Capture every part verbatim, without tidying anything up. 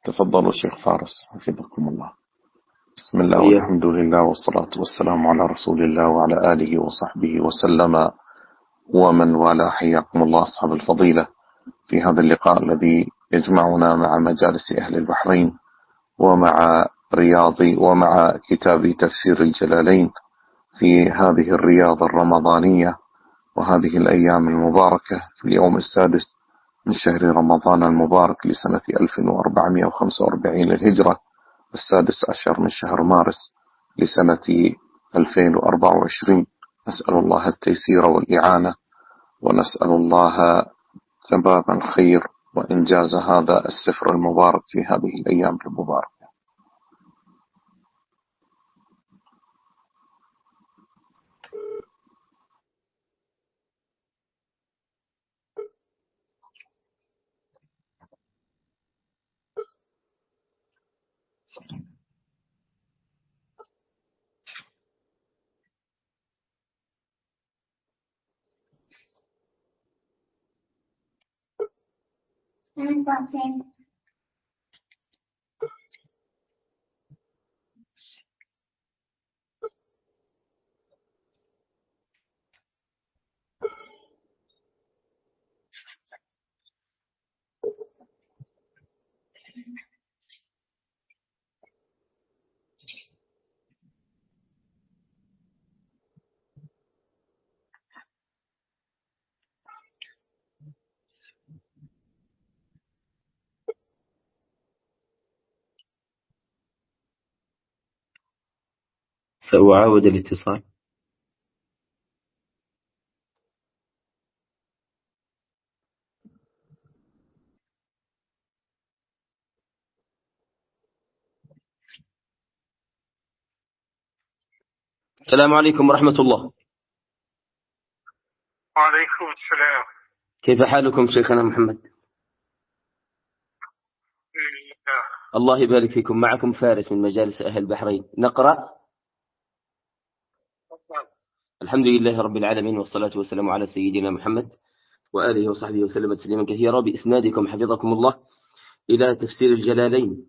تفضلوا شيخ فارس حفظكم الله. بسم الله والحمد لله والصلاة والسلام على رسول الله وعلى آله وصحبه وسلم ومن والاه. حياكم الله أصحاب الفضيلة في هذا اللقاء الذي يجمعنا مع مجالس أهل البحرين ومع رياضي ومع كتاب تفسير الجلالين في هذه الرياضة الرمضانية وهذه الأيام المباركة في اليوم السادس من شهر رمضان المبارك لسنة ألف وأربعمائة وخمسة وأربعين للهجرة، السادس عشر من شهر مارس لسنة ألفين وأربعة وعشرين. نسأل الله التيسير والإعانة، ونسأل الله ثبات الخير وإنجاز هذا السفر المبارك في هذه الأيام المباركة. سأعاود الاتصال. السلام عليكم ورحمة الله. وعليكم السلام. كيف حالكم شيخنا محمد؟ الله يبارك فيكم. معكم فارس من مجالس أهل البحرين. نقرأ. الحمد لله رب العالمين، والصلاة والسلام على سيدنا محمد وآله وصحبه وسلم تسليما كثيرا. بإسنادكم حفظكم الله إلى تفسير الجلالين.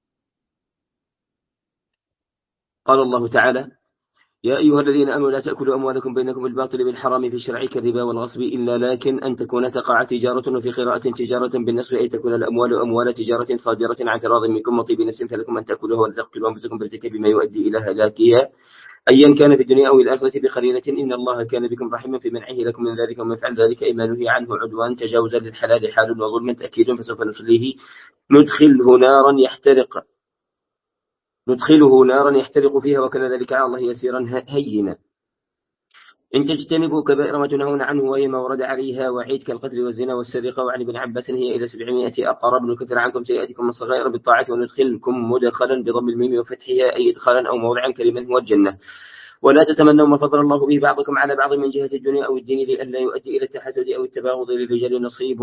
قال الله تعالى: يا أيها الذين آمنوا لا تأكلوا أموالكم بينكم بالباطل بالحرام في الشرع كالربا والغصب إلا لكن أن تكون تقع تجارة، وفي قراءة تجارة بالنصب أي تكون الأموال أموال تجارة صادرة عن تراض منكم وطيب نفس فلكم أن تأكلوها ولا تقتلوا أنفسكم فارتكاب بما يؤدي إلى هلاكها أيا كان في الدنيا أو الآخرة بقرينة إن الله كان بكم رحيما في منعه لكم من ذلك، ومن فعل ذلك أي ما نهي عنه عدوان تجاوزا للحلال حال وظلم تأكيد فسوف نصليه ندخله نارا يحترق ندخله نارا يحترق فيها وكان ذلك على الله يسيرا هينا. إن تجتنبوا كبائر ما تنهون عنه وهي ما ورد عليها وعيد كالقتل والزنا والسرقة. وعن ابن عباس هي إلى سبعمائة أقرب نكفر عنكم سيئاتكم الصغائر بالطاعة وندخلكم مدخلا بضم الميم وفتحها أي إدخالا أو موضعا كلمة هو الجنة. ولا تتمنوا ما فضل الله به بعضكم على بعض من جهة الدنيا أو الدين لئلا يؤدي إلى التحسد أو التباغض. للرجال نصيب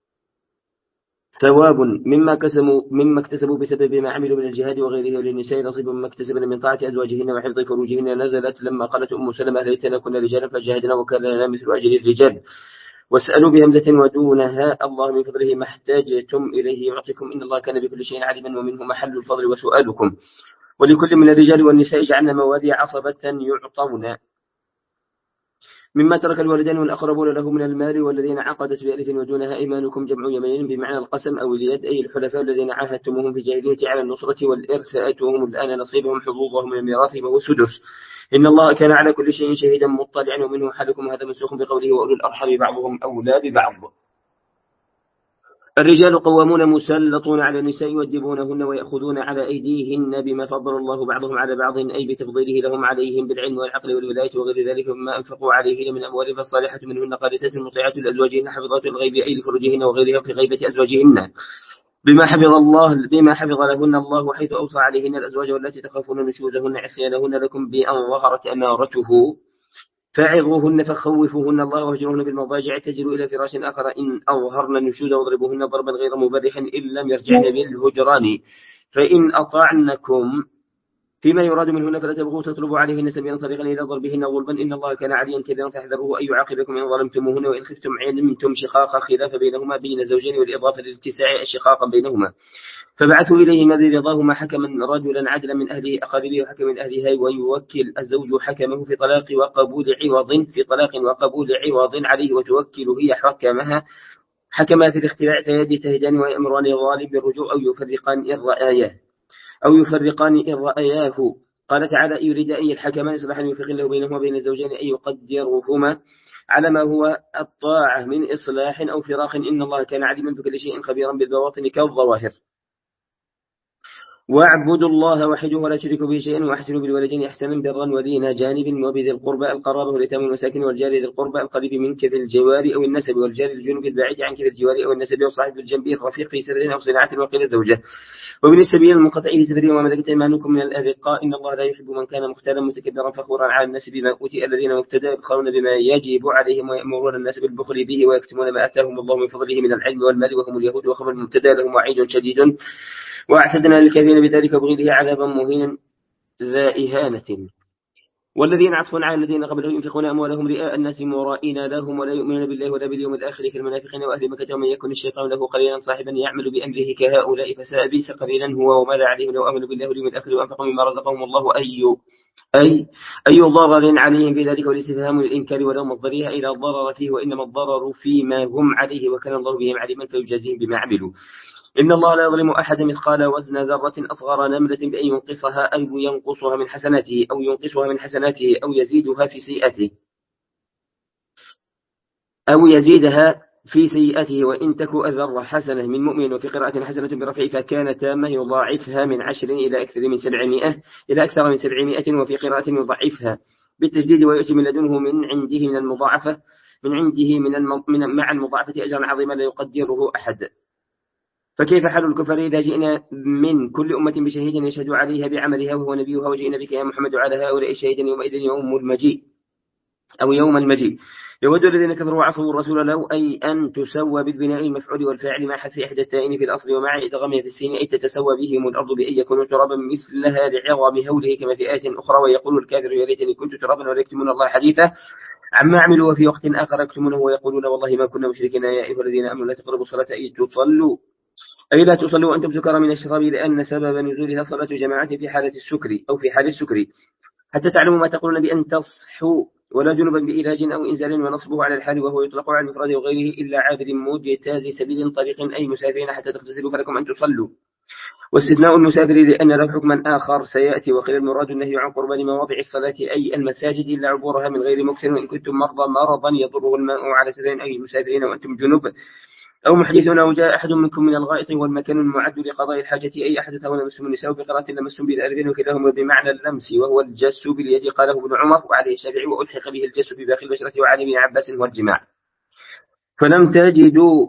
ثواب مما كسبوا مما اكتسبوا بسبب ما عملوا من الجهاد وغيره، وللنساء نصيب مما اكتسبن من طاعة أزواجهن وحفظ فروجهن. نزلت لما قالت أم سلمة ليتنا كنا رجالا فجاهدنا وكان لنا مثل أجر الرجال. واسألوا بهمزة ودونها الله من فضله ما احتاجتم إليه يعطيكم إن الله كان بكل شيء عليما ومنه محل الفضل وسؤالكم. ولكل من الرجال والنساء جعلنا موالي عصبة يعطون مما ترك الوالدان والأقربون له من المال، والذين عقدت بألف ودونها إيمانكم جمع يمين بمعنى القسم أو اليد أي الحلفاء الذين عاهدتموهم في الجاهلية على النصرة والإرث فآتوهم الآن نصيبهم حظوظهم من الميراث وهو السدس. إن الله كان على كل شيء شهيدا مطلعا ومنه حالكم هذا منسوخ بقوله وأولو الأرحام بعضهم أولى ببعض. الرجال قوامون مسلطون على النساء يؤدبونهن ويأخذون على أيديهن بما فضل الله بعضهم على بعض أي بتفضيله لهم عليهم بالعلم والعقل والولاية وغير ذلك مما أنفقوا عليهن من أموال فالصالحة منهن قانتات مطيعات لأزواجهن حفظات الغيب أي لفروجهن وغيرها في غيبة أزواجهن بما حفظ الله بما حفظ لهن الله حيث أوصى عليهن الأزواج والتي تخافون نشوزهن عصيانهن لكم بأن ظهرت أمارته فاعظوهن فخوفوهن الله واهجروهن في المضاجع اتجروا إلى فراش آخر إن أظهرن النشوز واضربوهن ضربا غير مبرح إن لم يرجعن بالهجران. فإن أطعنكم فيما يراد منهن فلا تبغوا تطلبوا عليهن سبيلا طريقا إلى ضربهن ظلما إن الله كان عليا كبيرا فاحذروه أن يعاقبكم إن ظلمتموهن وإن خفتم علمتم شقاق خلاف بينهما بين زوجين والإضافة للاتساع الشقاق بينهما. فبعثوا إليه ماذا رضاهما حكما رجلا عدلا من أهله أقاربه وحكم من أهلها، ويوكل الزوج حكمه في طلاق وقبول عوض في طلاق وقبول عوض عليه، وتوكل هي حكمها حكما في الاختلاع، فيجتهدان ويأمران الظالم بالرجوع أو يفرقان إن رأياه أو يفرقان إن رأياه. قال تعالى: يريد أي الحكمان صلاحا يوفق الله بينهما وبين الزوجين أن يقدرهما على ما هو الطاعة من إصلاح أو فراق، إن الله كان عليما بكل شيء خبيرا بالبواطن كالظواهر. واعبدوا الله وحده ولا تشركوا به شيئا، واحسنوا بالوالدين احسانا برا ودين جانب وبذي القربى القرابة واليتامى والمساكين والجار ذي القربى القريب منك في الجوار أو النسب، والجار الجنوب البعيد عنك في الجوار أو النسب، وصاحب الجنب الرفيق في سفر أو صناعة وقيل زوجة، وابن السبيل المنقطع في سفر وما ملكت أيمانكم من الأرقاء، إن الله لا يحب من كان مختالا متكبرا فخورا على الناس بما أوتي، الذين مبتدأ يبخلون بما يجب عليهم ويأمرون الناس بالبخل به ويكتمون ما آتاهم الله من فضله من العلم والمال وهم اليهود، وخبر المبتدأ لهم وعيد شديد، وأعتدنا للكافرين بذلك وبغيره عذابا مهينا ذا إهانة. والذين عطفون على الذين قبلهم ينفقون أموالهم رئاء الناس مرائين لهم ولا يؤمنون بالله ولا باليوم الآخر كالمنافقين وأهل مكة، ومن يكن الشيطان له قرينا صاحبا يعمل بأمره كهؤلاء فساء بئس قرينا هو وماذا عليهم لو آمنوا بالله واليوم الآخر وأنفقوا مما رزقهم الله أي أي أي ضرر عليهم في ذلك، والاستفهام للإنكار ولا مصدرها إلى الضرر فيه، وإنما الضرر فيما هم عليه وكان الله بهم عليما فيجازيهم بما عملوا. إن الله لا يظلم أحد مثقال وزن ذرة أصغر نملة بأن ينقصها أو ينقصها من حسناته أو ينقصها من حسناته أو يزيدها في سيئته أو يزيدها في سيئته، وإن تك أذر حسنة من مؤمن، وفي قراءة حسنة برفع فكان تامة يضاعفها من عشر إلى أكثر من سبعمائة إلى أكثر من سبعمائة، وفي قراءة يضاعفها بالتجديد ويأتي من لدنه من عنده من المضاعفة من عنده من, الم... من مع المضاعفة أجرا عظيما لا يقدره أحد. فكيف حال الكفر إذا جئنا من كل أمة بشهيد يشهد عليها بعملها وهو نبيها، وجئنا بك يا محمد على هؤلاء شهيدا يومئذ يوم المجيء أو يوم المجيء. يود الذين كفروا وعصوا الرسول لو أي أن تسوى بالبناء المفعول والفاعل مع حذف إحدى التائين في الأصل ومع إدغامها في السين أي تتسوى بهم الأرض بأن يكونوا ترابا مثلها لعظم هوله كما في آية أخرى. ويقول الكافر يا ليتني كنت ترابا ويكتمون الله حديثا عما عملوا وفي وقت آخر يكتمونه ويقولون والله ما كنا مشركين يا أيها الذين آمنوا لا تقربوا الصلاة أي تصلوا أي لا تصلوا وأنتم سكارى من الشراب، لأن سبب نزولها صلاة جماعة في حالة السكر أو في حال السكر حتى تعلموا ما تقولون بأن تصحوا، ولا جنبا بإلاج أو إنزال، ونصبه على الحال وهو يطلق على المفرد وغيره إلا عابر مجتاز سبيل طريق أي مسافرين حتى تغتسلوا فلكم أن تصلوا. واستثناء المسافر لأن له حكما آخر سيأتي، وقيل المراد النهي عن قربان مواضع الصلاة أي المساجد إلا عبورها من غير مكثر، وإن كنتم مرضى مرضا يضره الماء على سبيل أي المسافرين وأنتم جنوب أو محدثون أو جاء أحد منكم من الغائط والمكان المعد لقضاء الحاجة أي أحدث أو لمسهم النساء بقراءة لمسهم بالأربين، وكلاهما بمعنى اللمس وهو الجس باليد قاله ابن عمر وعليه الشافعي، وألحق به الجس بباقي البشرة وعلي بن عباس والجماع. فلم تجدوا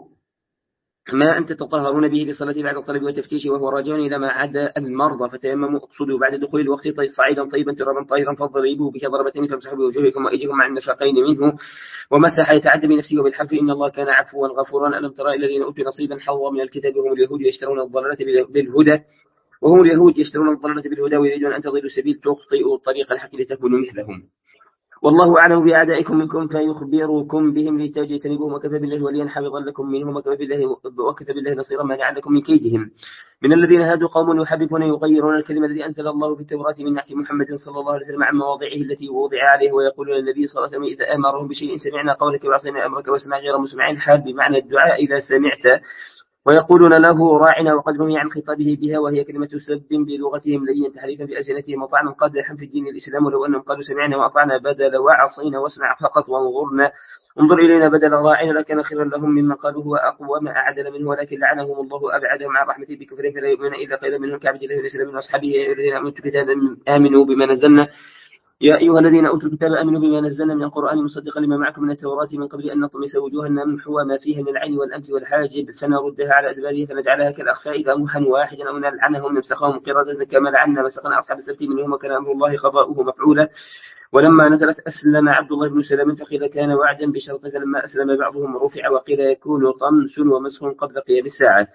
ما أنت تطهرون به للصلاة بعد الطلب والتفتيش وهو راجع إلى ما عدا المرضى، فتيمموا اقصدوا بعد دخول الوقت طيب صعيدا طيبا ترابا طاهرا فاضربوه به ضربتين فامسحوا بوجوهكم وأيديكم مع النفاقين منه، ومسح يتعدى بنفسه وبالحرف إن الله كان عفوا غفورا. ألم ترى الذين أوتوا نصيبا حظا من الكتاب وهم اليهود يشترون الضلالة بالهدى وهم اليهود يشترون الضلالة بالهدى ويريدون أن تضلوا السبيل تخطئوا طريق الحق لتكونوا مثلهم، والله أعلم بأعدائكم منكم فيخبركم بهم لتجتنبوهم، وكفى بالله وليا حافظا لكم منهم وكفى بالله وكفى بالله نصيرا مانعا لكم من كيدهم. من الذين هادوا قوم يحرفون يغيرون الكلمة الذي أنزل الله في التوراة من نعت محمد صلى الله عليه وسلم عن مواضعه التي وضع عليه، ويقولون النبي صلى الله عليه وسلم إذا أمرهم بشيء سمعنا قولك وعصينا أمرك واسمع غير مسمعين حال بمعنى الدعاء إذا سمعت، ويقولون له راعنا وقد رمي عن خطابه بها وهي كلمة سب بلغتهم لين تحريفا بألسنتهم وطعنا قادحا في الدين الإسلام، ولو أنهم قالوا سمعنا وأطعنا بدل وعصينا واسمع فقط وانظرنا انظر إلينا بدل راعنا لكان خيرا لهم مما قالوا هو أقوى ما أعدل منه، ولكن لعنهم الله أبعدهم عن رحمته بكفرهم فلا يؤمنون إلا قيل منهم كعبد الله الإسلام وأصحابه الذين آمنوا بالكتاب آمنوا بما نزلنا يا أيها الذين أوتوا الكتاب آمنوا بما نزلنا من القرآن مصدقا لما معكم من التوراة من قبل أن نطمس وجوها نمحو ما فيها من العين والأنف والحاجب فنردها على أدبارها فنجعلها كالأخفاء إذا موحا واحدا أو نلعنهم نمسخهم قردة كما لعنا مسخنا أصحاب السبت منهم وكان أمر الله قضاؤه مفعولا. ولما نزلت أسلم عبد الله بن سلام فقيل كان وعدا بشرط، فلما أسلم بعضهم رفع وقيل يكون طمس ومسخ قبل قيام الساعة.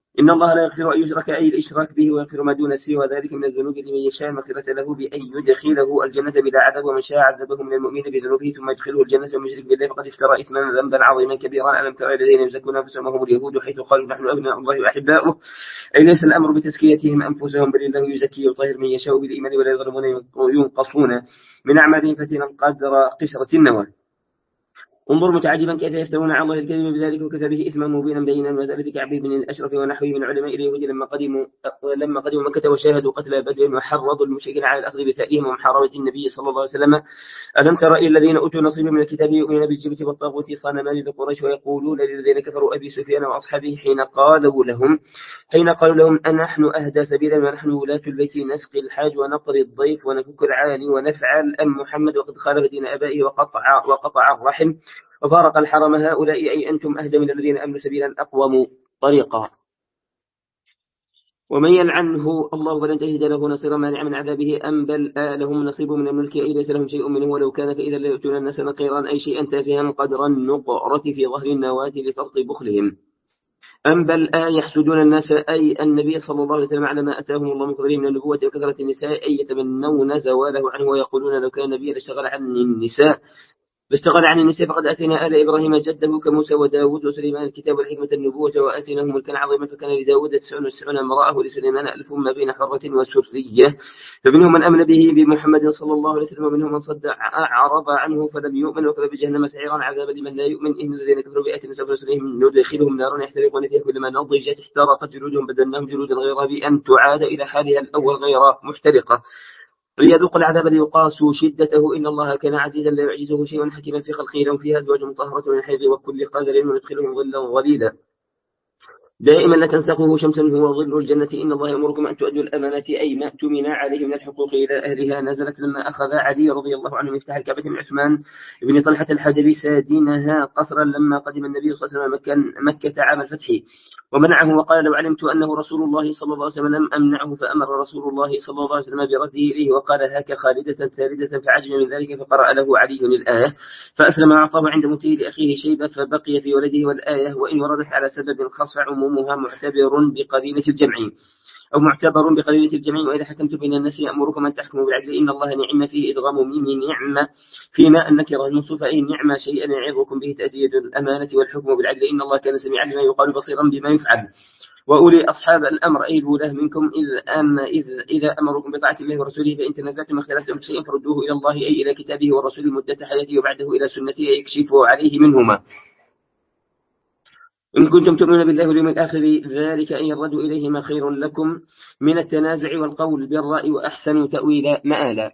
إن الله لا يغفر أن يشرك أي الإشراك به ويغفر ما دون سوى ذلك من الذنوب لمن يشاء مغفرة له بأن يدخله الجنة بلا عذاب ومن شاء عذبه من المؤمنين بذنوبه ثم يدخله الجنة ومن يشرك بالله فقد افترى إثما ذنبا عظيما كبيرا. ألم تر الذين يزكون أنفسهم وهم اليهود حيث قالوا نحن أبناء الله وأحباؤه أي ليس الأمر بتزكيتهم أنفسهم بل الله يزكي ويطهر من يشاء بالإيمان ولا يظلمون ينقصون من أعمالهم فتنا قدر قشرة النوى. انظر متعجبا كيف يفترون على الله الكذب بذلك وكفى به إثما مبينا بينا. وذلك كعب بن الأشرف ونحوه من علماء اليهود لما قدموا لما قدموا مكة وشاهدوا قتل بدر وحرضوا المشركين على الأخذ بثأرهم ومحاربة النبي صلى الله عليه وسلم. ألم تر إلى الذين أوتوا نصيبا من الكتاب يؤمنون بالجبت والطاغوت صنمان لقريش ويقولون للذين كفروا أبي سفيان وأصحابه حين قالوا لهم حين قالوا لهم أنحن أهدى سبيلا ونحن ولاة البيت نسقي الحاج ونقضي الضيف ونفك العاني ونفعل أم محمد وقد خالف دين أبائه وقطع وقطع الرحم وفارق الحرم. هؤلاء أي أنتم أهدى من الذين أمنوا سبيلا أقوم طريقا. ومن يلعنه الله فلن تجد له نصيرا مانعا من عذابه أم بل لهم نصيب من الملك أي ليس لهم شيء منه ولو كان فإذا لا يؤتون الناس نقيرا أي شيئا تافها قدر النقرة في ظهر النواة لفرط بخلهم. أم بل يحسدون الناس أي النبي صلى الله عليه وسلم على ما أتاهم الله من فضله من النبوة وكثرة النساء أي يتمنون زواله عنه ويقولون لو كان نبيا لاشتغل عن النساء فاشتغل عن النساء فقد أتينا آل إبراهيم جده كموسى وداود وسليمان الكتاب والحكمة النبوة وآتيناهم ملكا عظيما فكان لداود تسعون وتسعون امرأة ولسليمان ألف ما بين حرة وسرية فمنهم من أمن به بمحمد صلى الله عليه وسلم ومنهم من صد أعرض عنه فلم يؤمن وكفى بجهنم سعيرا عذابا لمن لا يؤمن إن الذين كفروا بآياتنا سوف نصليهم ندخلهم نارا يحترقون فيها كلما نضجت احترقت جلودهم بدلناهم جلودا غيرها بأن تعاد إلى حالها الأول غير محترقة ليذوق العذاب ليقاسوا شدته إن الله كان عزيزا لا يعجزه شيء حكيما في خلقه لهم فيها أزواج مطهرة من الحيض وكل قادر وندخلهم ظلا ظليلا دائما لا تنسقه شمسا هو ظل الجنة إن الله يأمركم أن تؤدوا الأمانات أي ما اؤتمن عليه من الحقوق إلى أهلها. نزلت لما أخذ علي رضي الله عنه مفتاح الكعبة من عثمان بن طلحة الحجري سادينها قصرا لما قدم النبي صلى الله عليه وسلم مكة عام الفتح ومنعه وقال لو علمت أنه رسول الله صلى الله عليه وسلم لم أمنعه فأمر رسول الله صلى الله عليه وسلم برده إليه وقال هاك خالدة ثالثة فعجب من ذلك فقرأ له علي الآية فأسلم أعطاه عند موته لأخيه شيبة فبقي في ولده والآية وإن وردت على سبب خاص عمومها معتبر بقليلة الجمع أو معتبر بقليلة الجمع. وإذا حكمت بين الناس يأمركم أن تحكموا بالعدل إن الله نعم فيه إدغام ميم نعمة فيما النكرة الموصوفة أي نعمة شيئا يعظكم به تأدية الأمانة والحكم بالعدل إن الله كان سميعا لما يقال بصيرا بما يفعل. وأولي أصحاب الأمر أي الولاة منكم إذ أم إذ إذا أمركم بطاعة الله ورسوله فإن تنازعتم واختلفتم في شيء فردوه إلى الله أي إلى كتابه والرسول مدة حياته وبعده إلى سنته يكشف عليه منهما إن كنتم تؤمنون بالله واليوم الآخر ذلك أن يردوا إليهما خير لكم من التنازع والقول بالرأي وأحسن تأويل مآلا.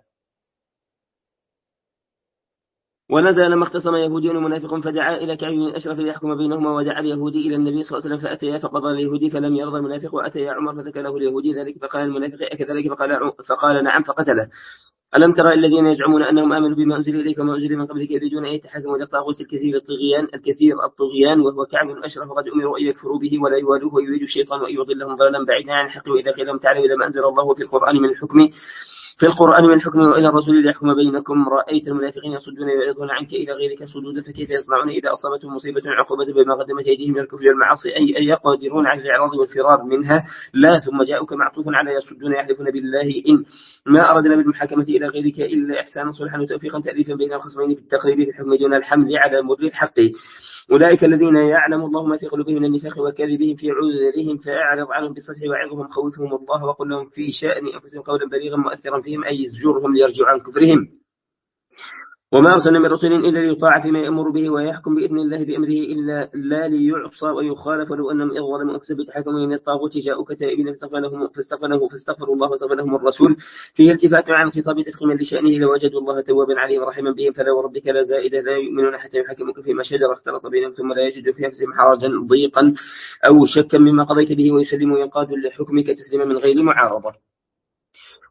ونادى لما اختصم يهودي ومنافق فدعا إلى كعب بن الأشرف ليحكم بينهما ودعا اليهودي إلى النبي صلى الله عليه وسلم فأتيا فقضى اليهودي فلم يرضى المنافق وأتيا عمر فذكر له اليهودي ذلك فقال المنافق أكذلك فقال, فقال نعم فقتله. ألم ترى الذين يزعمون أنهم آمنوا بما أنزل إليك وما أنزل من قبلك يريدون أن يتحكموا إلى الطاغوت الكثير الطغيان الكثير الطغيان وهو كعب بن الأشرف وقد أمروا أن يكفروا به ولا يوالوه ويريد الشيطان أن يضلهم ضلالا بعيدا عن الحق وإذا قيل لهم تعالوا إلى ما أنزل الله في القرآن من الحكم في القرآن من الحكم وإلى الرسول ليحكم بينكم رأيت المنافقين يصدون ويعرضون عنك إلى غيرك صدودا فكيف يصنعون إذا أصابتهم مصيبة عقوبة بما قدمت أيديهم من الكفر والمعاصي أي أن يقدرون على الإعراض والفرار منها لا ثم جاءوك معطوف على يصدون يحلفون بالله إن ما أردنا بالمحاكمة إلى غيرك إلا إحسانا صلحا وتوفيقا تأليفا بين الخصمين بالتقريب في الحكم دون الحمل على مر الحق. أولئك الذين يعلم الله ما في قلوبهم من النفاق وكذبهم في عذرهم فأعرض عنهم بالصفح وعظهم خوفهم الله وقل لهم في شأن أنفسهم قولا بليغا مؤثرا فيهم أي يزجرهم ليرجعوا عن كفرهم. وما أرسلنا من رسول إلا ليطاع فيما يأمر به ويحكم بإذن الله بأمره إلا لا ليعصى ويخالف ولو أنهم إذ ظلموا أنفسهم بتحكموا من الطاغوت جاءوك تائبين فاستغفروا فاستغفروا فاستغفروا الله واستغفر لهم الرسول فيه التفات عن خطاب تفخيما لشأنه لوجدوا الله توابا عليهم ورحيما بهم فلا وربك لا زائد لا يؤمنون حتى يحكموك فيما شجر اختلط بينهم ثم لا يجدوا في نفسهم حرجا ضيقا أو شكا مما قضيت به ويسلموا ينقادوا لحكمك تسليما من غير معارضة.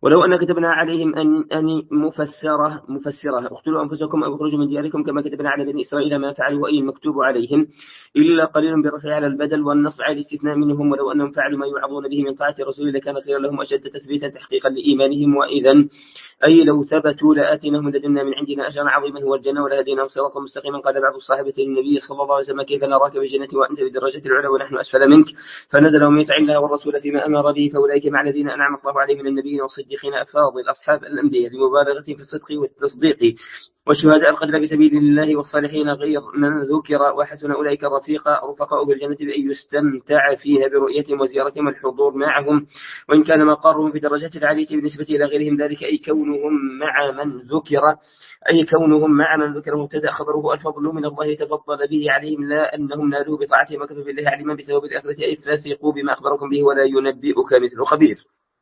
ولو أن كتبنا عليهم أن أن مفسرة مفسرة اقتلوا أنفسكم أو اخرجوا من دياركم كما كتبنا على بني إسرائيل ما فعلوا أي المكتوب عليهم إلا قليل بالرفع على البدل والنصب على الاستثناء منهم. ولو أنهم فعلوا ما يوعظون به من طاعة رسول لكان خيرا لهم أشد تثبيتا تحقيقا لإيمانهم. وإذا أي لو ثبتوا لآتيناهم لدنا من عندنا أجرا عظيما هو الجنة ولهديناهم صراطا مستقيما. قال بعض الصحابة للنبي صلى الله عليه وسلم كيف نراك في الجنة وأنت بدرجة العلى ونحن أسفل منك؟ فنزل ومن يطع الله والرسول فيما أمر به فأولئك مع الذين أنعم الله عليهم من النبيين والصديقين أفاضل أصحاب الأنبياء لمبالغة في الصدق والتصديق والشهداء القتلى في سبيل الله والصالحين غير من ذكر وحسن أولئك الرفيق رفقاء بالجنة بأن يستمتع فيها برؤيتهم وزيارتهم والحضور معهم وإن كان مقرهم في درجات العالية بالنسبة إلى غيرهم ذلك أي كونهم مع من ذكر أي كونهم مع من ذكر مبتدأ خبره الفضل من الله تفضل به عليهم لا أنهم نالوه بطاعتهم وكفى بالله علما بثواب الآخرة أي فاثقوا بما أخبركم به ولا ينبئك مثل خبير.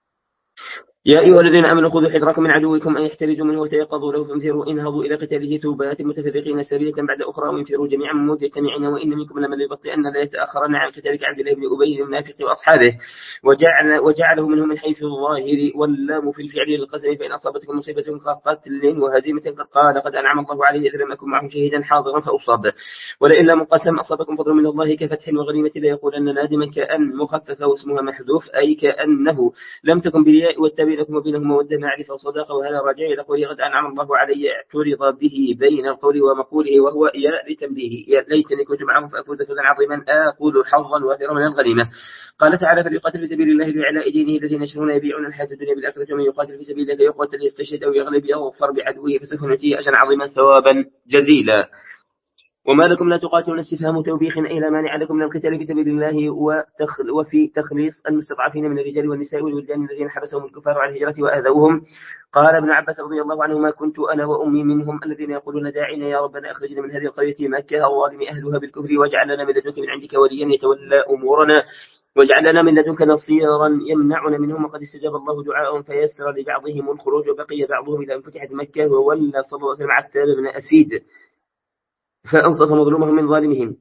يا أيها الذين آمنوا خذوا حذركم من عدوكم أن يحترزوا منه وتيقظوا له فانفروا انهضوا إلى قتاله ثوبات متفرقين سبيلة بعد أخرى وانفروا جميعا مجتمعين وإن منكم لمن يبطئن لا يتأخرن عن قتال كعبد الله بن أبي المنافق وأصحابه وجعل وجعله منهم من حيث الظاهر واللام في الفعل للقسم فإن أصابتكم مصيبة كقتل وهزيمة قد قال قد أنعم الله عليه إذ لم أكن معهم شهيدا حاضرا فأصاب ولئن لم قسم أصابكم فضل من الله كفتح وغنيمة لا يقولن نادما كأن مخففة واسمها محذوف أي كأنه لم تكن بالياء والتابع لكم وبينهم مودة معرفة وصداقة وهذا راجع إلى قوله قد أنعم الله علي اعترض به بين القول ومقوله وهو يا لتنبيه يا ليتني كنت معهم فأفوز فوزا عظيما آخذ حظا وافرا من الغنيمة. قال تعالى فليقاتل في سبيل الله لإعلاء دينه الذين يشرون يبيعون الحياة الدنيا بالآخرة ومن يقاتل في سبيل الله يقاتل يستشهد أو يغلب يغفر بعدوه فسوف نؤتيه أجرا عظيما ثوابا جزيلا. وما لكم لا تقاتلون استفهام توبيخ إلى مانع لكم من القتال في سبيل الله وتخل وفي تخليص المستضعفين من الرجال والنساء والولدان الذين حبسهم الكفار على الهجرة وآذوهم. قال ابن عباس رضي الله عنهما كنت أنا وأمي منهم الذين يقولون داعنا يا ربنا أخرجنا من هذه القرية مكة الظالم أهلها بالكفر واجعل لنا من لدنك من عندك وليا يتولى أمورنا واجعل لنا من لدنك نصيرا يمنعنا منهم. وقد استجاب الله دعاءهم فيسر لبعضهم الخروج وبقي بعضهم إلى أن فتحت مكة وولى صلى الله عليه وسلم عتاب بن أسيد فأنصف مظلومهم من ظالمهم.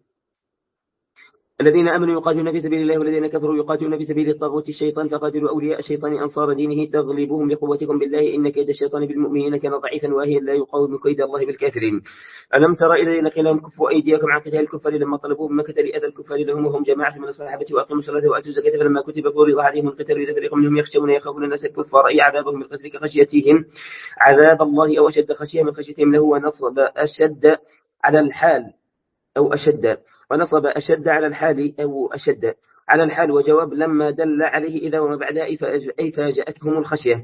الذين آمنوا يقاتلون في سبيل الله والذين كفروا يقاتلون في سبيل الطاغوت الشيطان فقاتلوا أولياء الشيطان أنصار دينه تغلبهم بقوتكم بالله إن كيد الشيطان بالمؤمنين كان ضعيفا واهيا لا يقاوم كيد الله بالكافرين. ألم تر إلى الذين قيل لهم كفوا أيديكم عن قتال الكفار لما طلبوا من مكة لأذى الكفار لهم وهم جماعة من الصحابة وأقيموا الصلاة وآتوا الزكاة فلما كتب فرض عليهم القتال إذا فريق منهم يخشون يخافون الناس الكفار أي عذابهم من القتل كخشيتهم عذاب الله أو أشد خشية من خشيتهم له ونصب أشد على الحال أو أشد ونصب أشد على الحال أو أشد على الحال وجواب لما دل عليه إذا وما بعد أي فاجأتهم الخشية.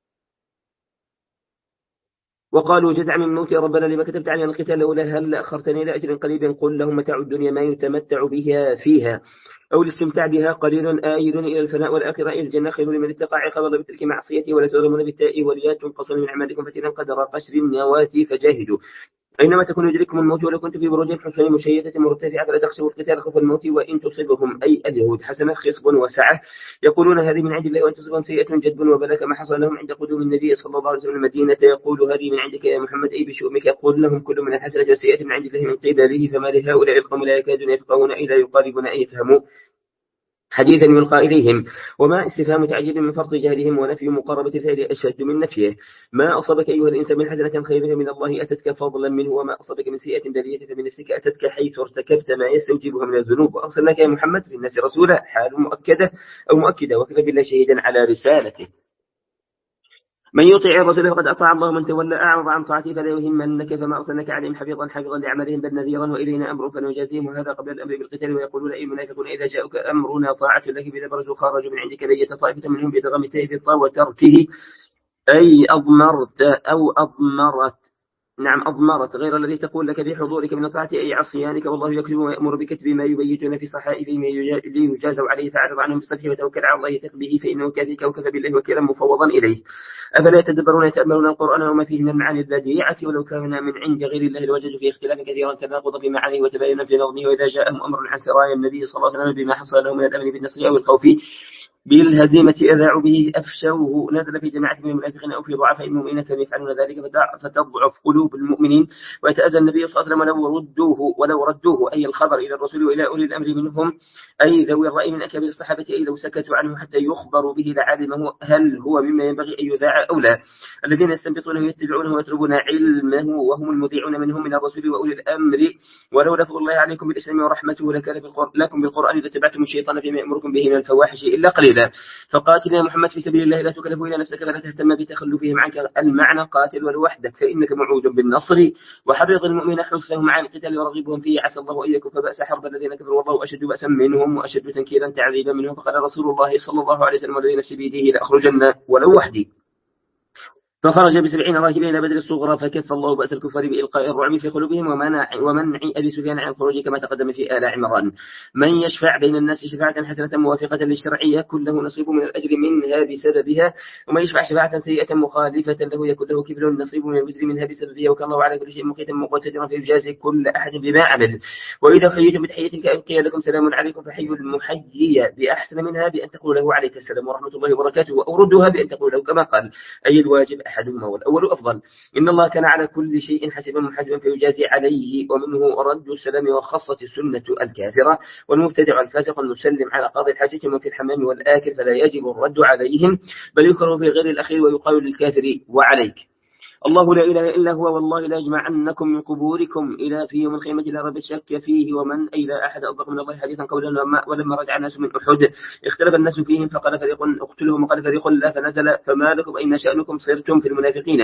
وقالوا جزع من موت ربنا لما كتبت علينا القتال لولا هل أخرتني إلى أجل قريب قل لهم متاع الدنيا ما يتمتع بها فيها أو الاستمتاع بها قليل آيل إلى الفناء والآخرة إلى الجنة خير لمن اتقى عقاب الله بترك معصيته ولا تظلمون بالتاء ولا تنقصون من أعمالكم فتنا قدر قشر النواتي فجاهدوا أينما تكون يدرككم الموت ولو كنت في بروج حسن مشيدة مرتفعة فلا تخشوا القتال خوف الموت وإن تصبهم أي اليهود حسنة خصب وسعة يقولون هذه من عند الله وإن تصبهم سيئة جدب وبلاء كما حصل لهم عند قدوم النبي صلى الله عليه وسلم المدينة يقول هذه من عندك يا محمد أي بشؤمك يقول لهم كل من الحسنة والسيئة من عند الله من قبله فما لهؤلاء القوم لا يكادون يفقهون إلا يقاربون أن يفهموا حديثا يلقى إليهم. وما استفهام تعجيب من فرط جهلهم ونفي مقاربة الفعل أشد من نفيه. ما أصابك أيها الإنسان من حسنة خير من الله أتتك فضلا منه وما أصابك من سيئة بلية فمن نفسك أتتك حيث ارتكبت ما يستوجبها من الذنوب وأرسلناك يا محمد للناس رسولا حال مؤكدة أو مؤكدة وكفى بالله شهيدا على رسالته. من يطع الرسول فقد أطاع الله من تولى أعرض عن طاعته فلا يهمنك فما أرسلناك عليهم حفيظا حفظا لأعمالهم بل نذيرا وإلينا أمرك فنجازيهم وهذا قبل الأمر بالقتال. ويقولون أي المنافقون إذا جاءك أمرنا طاعة لك فإذا برزوا خرجوا من عندك بيت طائفة منهم بضغم التاء الطاء وتركه أي أضمرت أو أضمرت نعم أضمرت غير الذي تقول لك بحضورك من الطاعة أي عصيانك والله يكتب ويأمر بكتب ما يبيتون في صحائفهم ليجازوا عليه فأعرض عنهم بالصفح وتوكل على الله يثق به فإنه كاذيك وكفى بالله وكيلا مفوضا إليه. أفلا يتدبرون يتأملون القرآن وما فيه من المعاني البديعة ولو كان من عند غير الله لوجدوا فيه اختلافا كثيرا تناقض في معانيه وتباينا في نظمه. وإذا جاءهم أمر عن سرايا النبي صلى الله عليه وسلم بما حصل لهم من الأمن بالنصر أو الخوف بالهزيمة أذاعوا به أفشوه، نزل في جماعة من المنافقين أو في ضعفاء المؤمنين كانوا يفعلون ذلك فتضعف قلوب المؤمنين ويتأذى النبي صلى الله عليه وسلم ولو ردوه ولو ردوه أي الخبر إلى الرسول وإلى أولي الأمر منهم أي ذوي الرأي من أكابر الصحابة أي لو سكتوا عنه حتى يخبروا به لعلمه هل هو مما ينبغي أن يذاع أو لا. الذين يستنبطونه يتبعونه ويطلبون علمه وهم المذيعون منهم من الرسول وأولي الأمر ولو لفظ الله عليكم بالإسلام ورحمته لكان لكم بالقرآن لاتبعتم الشيطان فيما يأمركم به من الفواحش إلا قليلا. فقاتل يا محمد في سبيل الله لا تكلف إلى نفسك فلا تهتم بتخلفهم عنك المعنى قاتل ولوحدك فإنك موعود بالنصر وحرض المؤمن حثهم عن القتال ورغبهم فيه عسى الله أن يكف بأس حرب الذين كفروا والله أشد بأسا منهم وأشد تنكيلا تعذيبا منهم. فقال رسول الله صلى الله عليه وسلم والذي نفسي بيده لأخرجن ولو وحدي. فخرج بسبعين راكبين إلى بدر الصغرى فكف الله بأس الكفار بإلقاء الرعب في قلوبهم ومنع ومنع أبي سفيان عن الخروج كما تقدم في آل عمران. من يشفع بين الناس شفاعة حسنة موافقة للشرعية كله نصيب من الأجر منها بسببها ومن يشفع شفاعة سيئة مخالفة له يكون له كفل نصيب من الوزر منها بسببها وكان الله على كل شيء مقيتا مقتدرا فيجازي كل أحد بما عمل. وإذا حييتم بتحية كأن لكم سلام عليكم فحيوا المحيي بأحسن منها بأن تقول له عليك السلام ورحمة الله وبركاته أو ردها بأن تقول له كما قال أي الواجب أحدهما والأول أفضل. إن الله كان على كل شيء حسبا محاسبا فيجازي عليه ومنه رد السلام وخاصة السنة الكافرة والمبتدع الفاسق المسلم على قاضي الحاجة ومن في الحمام والآكل فلا يجب الرد عليهم بل يكره في غير الأخير ويقال للكافر وعليك. الله لا إله إلا هو والله لا يجمعنكم من قبوركم إلى في يوم القيامة لا رب شك فيه ومن أي لا أحد أصدق من الله حديثا قولا ولما رجع الناس من أحد اختلف الناس فيهم فقال فريق اقتلهم وقال فريق لا فنزل فما لكم أين شأنكم صرتم في المنافقين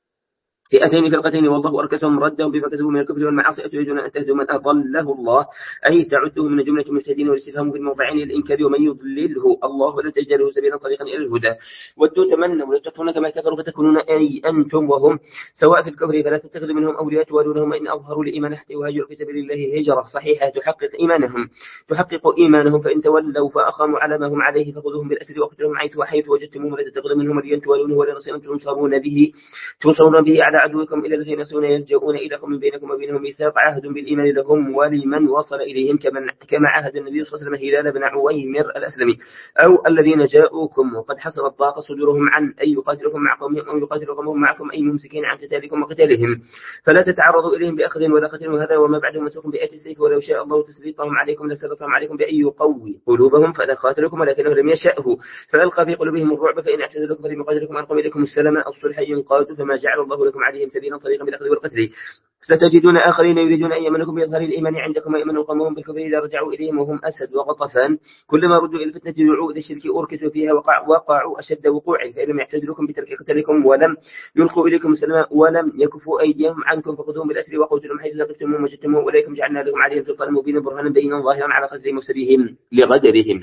فئتين فرقتين والله أركسهم ردهم بما كسبوا من الكفر والمعاصي أتريدون أن تهدوا من أضله الله أي تعده من جملة المهتدين والاستفهام في الموضعين الإنكار ومن يضلله الله لا تجد له سبيلا طريقا إلى الهدى. ودوا تمنوا ولو تكفرون كما كفروا فتكونون أي أنتم وهم سواء في الكفر فلا تتخذوا منهم أولياء تولونهم إن أظهروا الإيمان حتى يهاجروا في سبيل الله هجرة صحيحة تحقق إيمانهم تحقق إيمانهم فإن تولوا فأقاموا على ما هم عليه فخذوهم بالأسر وقتلهم حيث وحيث وجدتموهم ولا تتخذوا منهم وليا تولونه ولا نصيرا تنصرون به تنصرون به على عدوكم إلى الذين يسون يلجؤون إلى قوم بينكم وبينهم ميثاق عهد بالإيمان لهم ولمن وصل إليهم كما عهد النبي صلى الله عليه وسلم هلال بن عويمر الأسلمي أو الذين جاءوكم وقد حصل الضاق صدورهم عن أن يقاتلكم مع قومهم أو يقاتلوا قومهم معكم أي ممسكين عن قتالكم وقتالهم فلا تتعرضوا إليهم بأخذ ولا قتل وهذا وما بعده مسوق بآية السيف ولو شاء الله تسليطهم عليكم لسلطهم عليكم بأن يقوي قلوبهم فلا قاتلكم ولكنه لم يشأه فألقى في قلوبهم الرعب فإن اعتزلوكم فلم يقاتلكم ألقوا إليكم السلام الصلح ينقادوا فما جعل الله لكم عليهم سبيلا طريقا بالأخذ والقتل. ستجدون آخرين يريدون أن يمنكم بإظهار الإيمان عندكم ويمنوا قومهم بالكفر إذا رجعوا إليهم وهم أسد وغطفان كلما ردوا إلى الفتنة دعوا إلى الشرك أركسوا فيها وقع وقعوا أشد وقوع فإن لم يعتزلوكم بترك قتلكم ولم يلقوا إليكم السلام ولم يكفوا أيديهم عنكم فخذوهم بالأسر وقتلهم حيث ثقفتموهم وجدتموهم إليكم جعلنا لهم عليهم سلطانا مبينا برهانا بينا ظاهرا على قتلهم وسبيهم لغدرهم.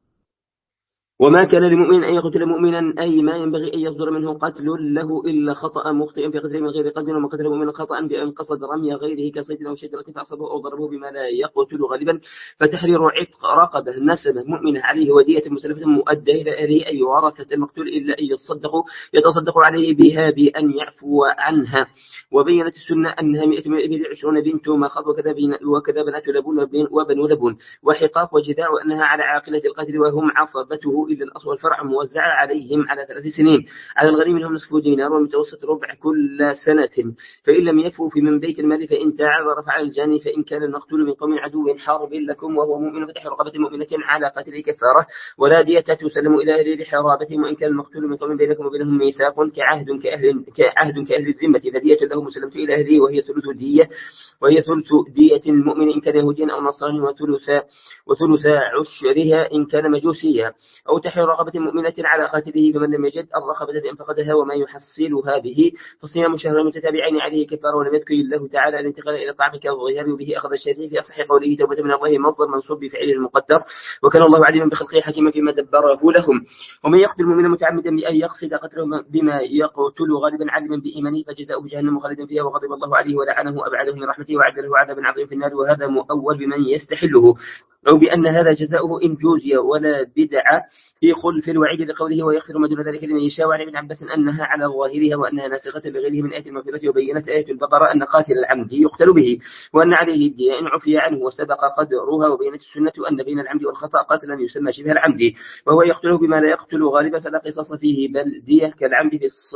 وما كان لمؤمن أن يقتل مؤمنا أي ما ينبغي أن يصدر منه قتل له إلا خطأ مخطئا في قتله من غير قصد وما قتل مؤمنا خطأ بأن قصد رمي غيره كصيد أو شجرة فأصابه أو ضربه بما لا يقتل غالبا فتحرير عتق رقبة نسبة مؤمنة عليه ودية مسلفة مؤدى إلى أهله أي ورثة المقتول إلا أن يتصدقوا يتصدقوا عليه بها بأن يعفو عنها. وبينت السنة أنها مئة من الإبل عشرون بنت مخاض وكذا وكذا بنات لبون وبنو لبون وحقاق وجذاع وأنها على عاقلة القتل وهم عصبته إلا الأصل والفرع موزعة عليهم على ثلاث سنين على الغني منهم نصف دينار والمتوسط ربع كل سنة فإن لم يفوا في من بيت المال فإن تعذر فعلى الجاني فإن كان المقتول من قوم عدو حارب لكم وهو مؤمن فتح رقبة مؤمنة على قتله كفارة ولا دية تسلم إلى أهل لحرابتهم وإن كان المقتول من قوم بينكم وبينهم ميثاق كعهد كأهل كعهد كأهل الذمة فدية له مسلمة إلى أهله وهي ثلث دية وهي ثلث دية المؤمن إن كان يهوديا أو نصرانيا وثلث وثلث عشرها إن كان مجوسيا أو تحرير رقبة مؤمنة على قاتله فمن لم يجد الرقبة بأن فقدها وما يحصلها به فصيام شهرين متتابعين عليه كفارة ولم يذكر الله تعالى الانتقال إلى طعام كالظهير وبه أخذ الشافعي في أصح قوله توبة من الله مصدر منصوب بفعله المقدر وكان الله عليما بخلقه حكيما فيما دبره لهم. ومن يقتل مؤمنا متعمدا بأن يقصد قتله بما يقتل غالبا علما بإيمانه فجزاؤه جهنم خالدا فيها وغضب الله عليه ولعنه أبعده من رحمته وعد له عذابا عظيما في النار وهذا مؤول بمن يستحله أو بأن هذا جزاؤه إن جوزي ولا بدعة في خلف الوعيد لقوله ويغفر ما دون ذلك لمن يشاء. وعن ابن عباس أنها على ظاهرها وأنها ناسخة لغيره من آية المغفرة. وبينت آية البقرة أن قاتل العمد يقتل به وأن عليه الدية إن عفي عنه وسبق قدرها. وبينت السنة أن بين العمد والخطأ قتلا يسمى شبه العمد وهو يقتله بما لا يقتل غالبا فلا قصاص فيه بل دية كالعمد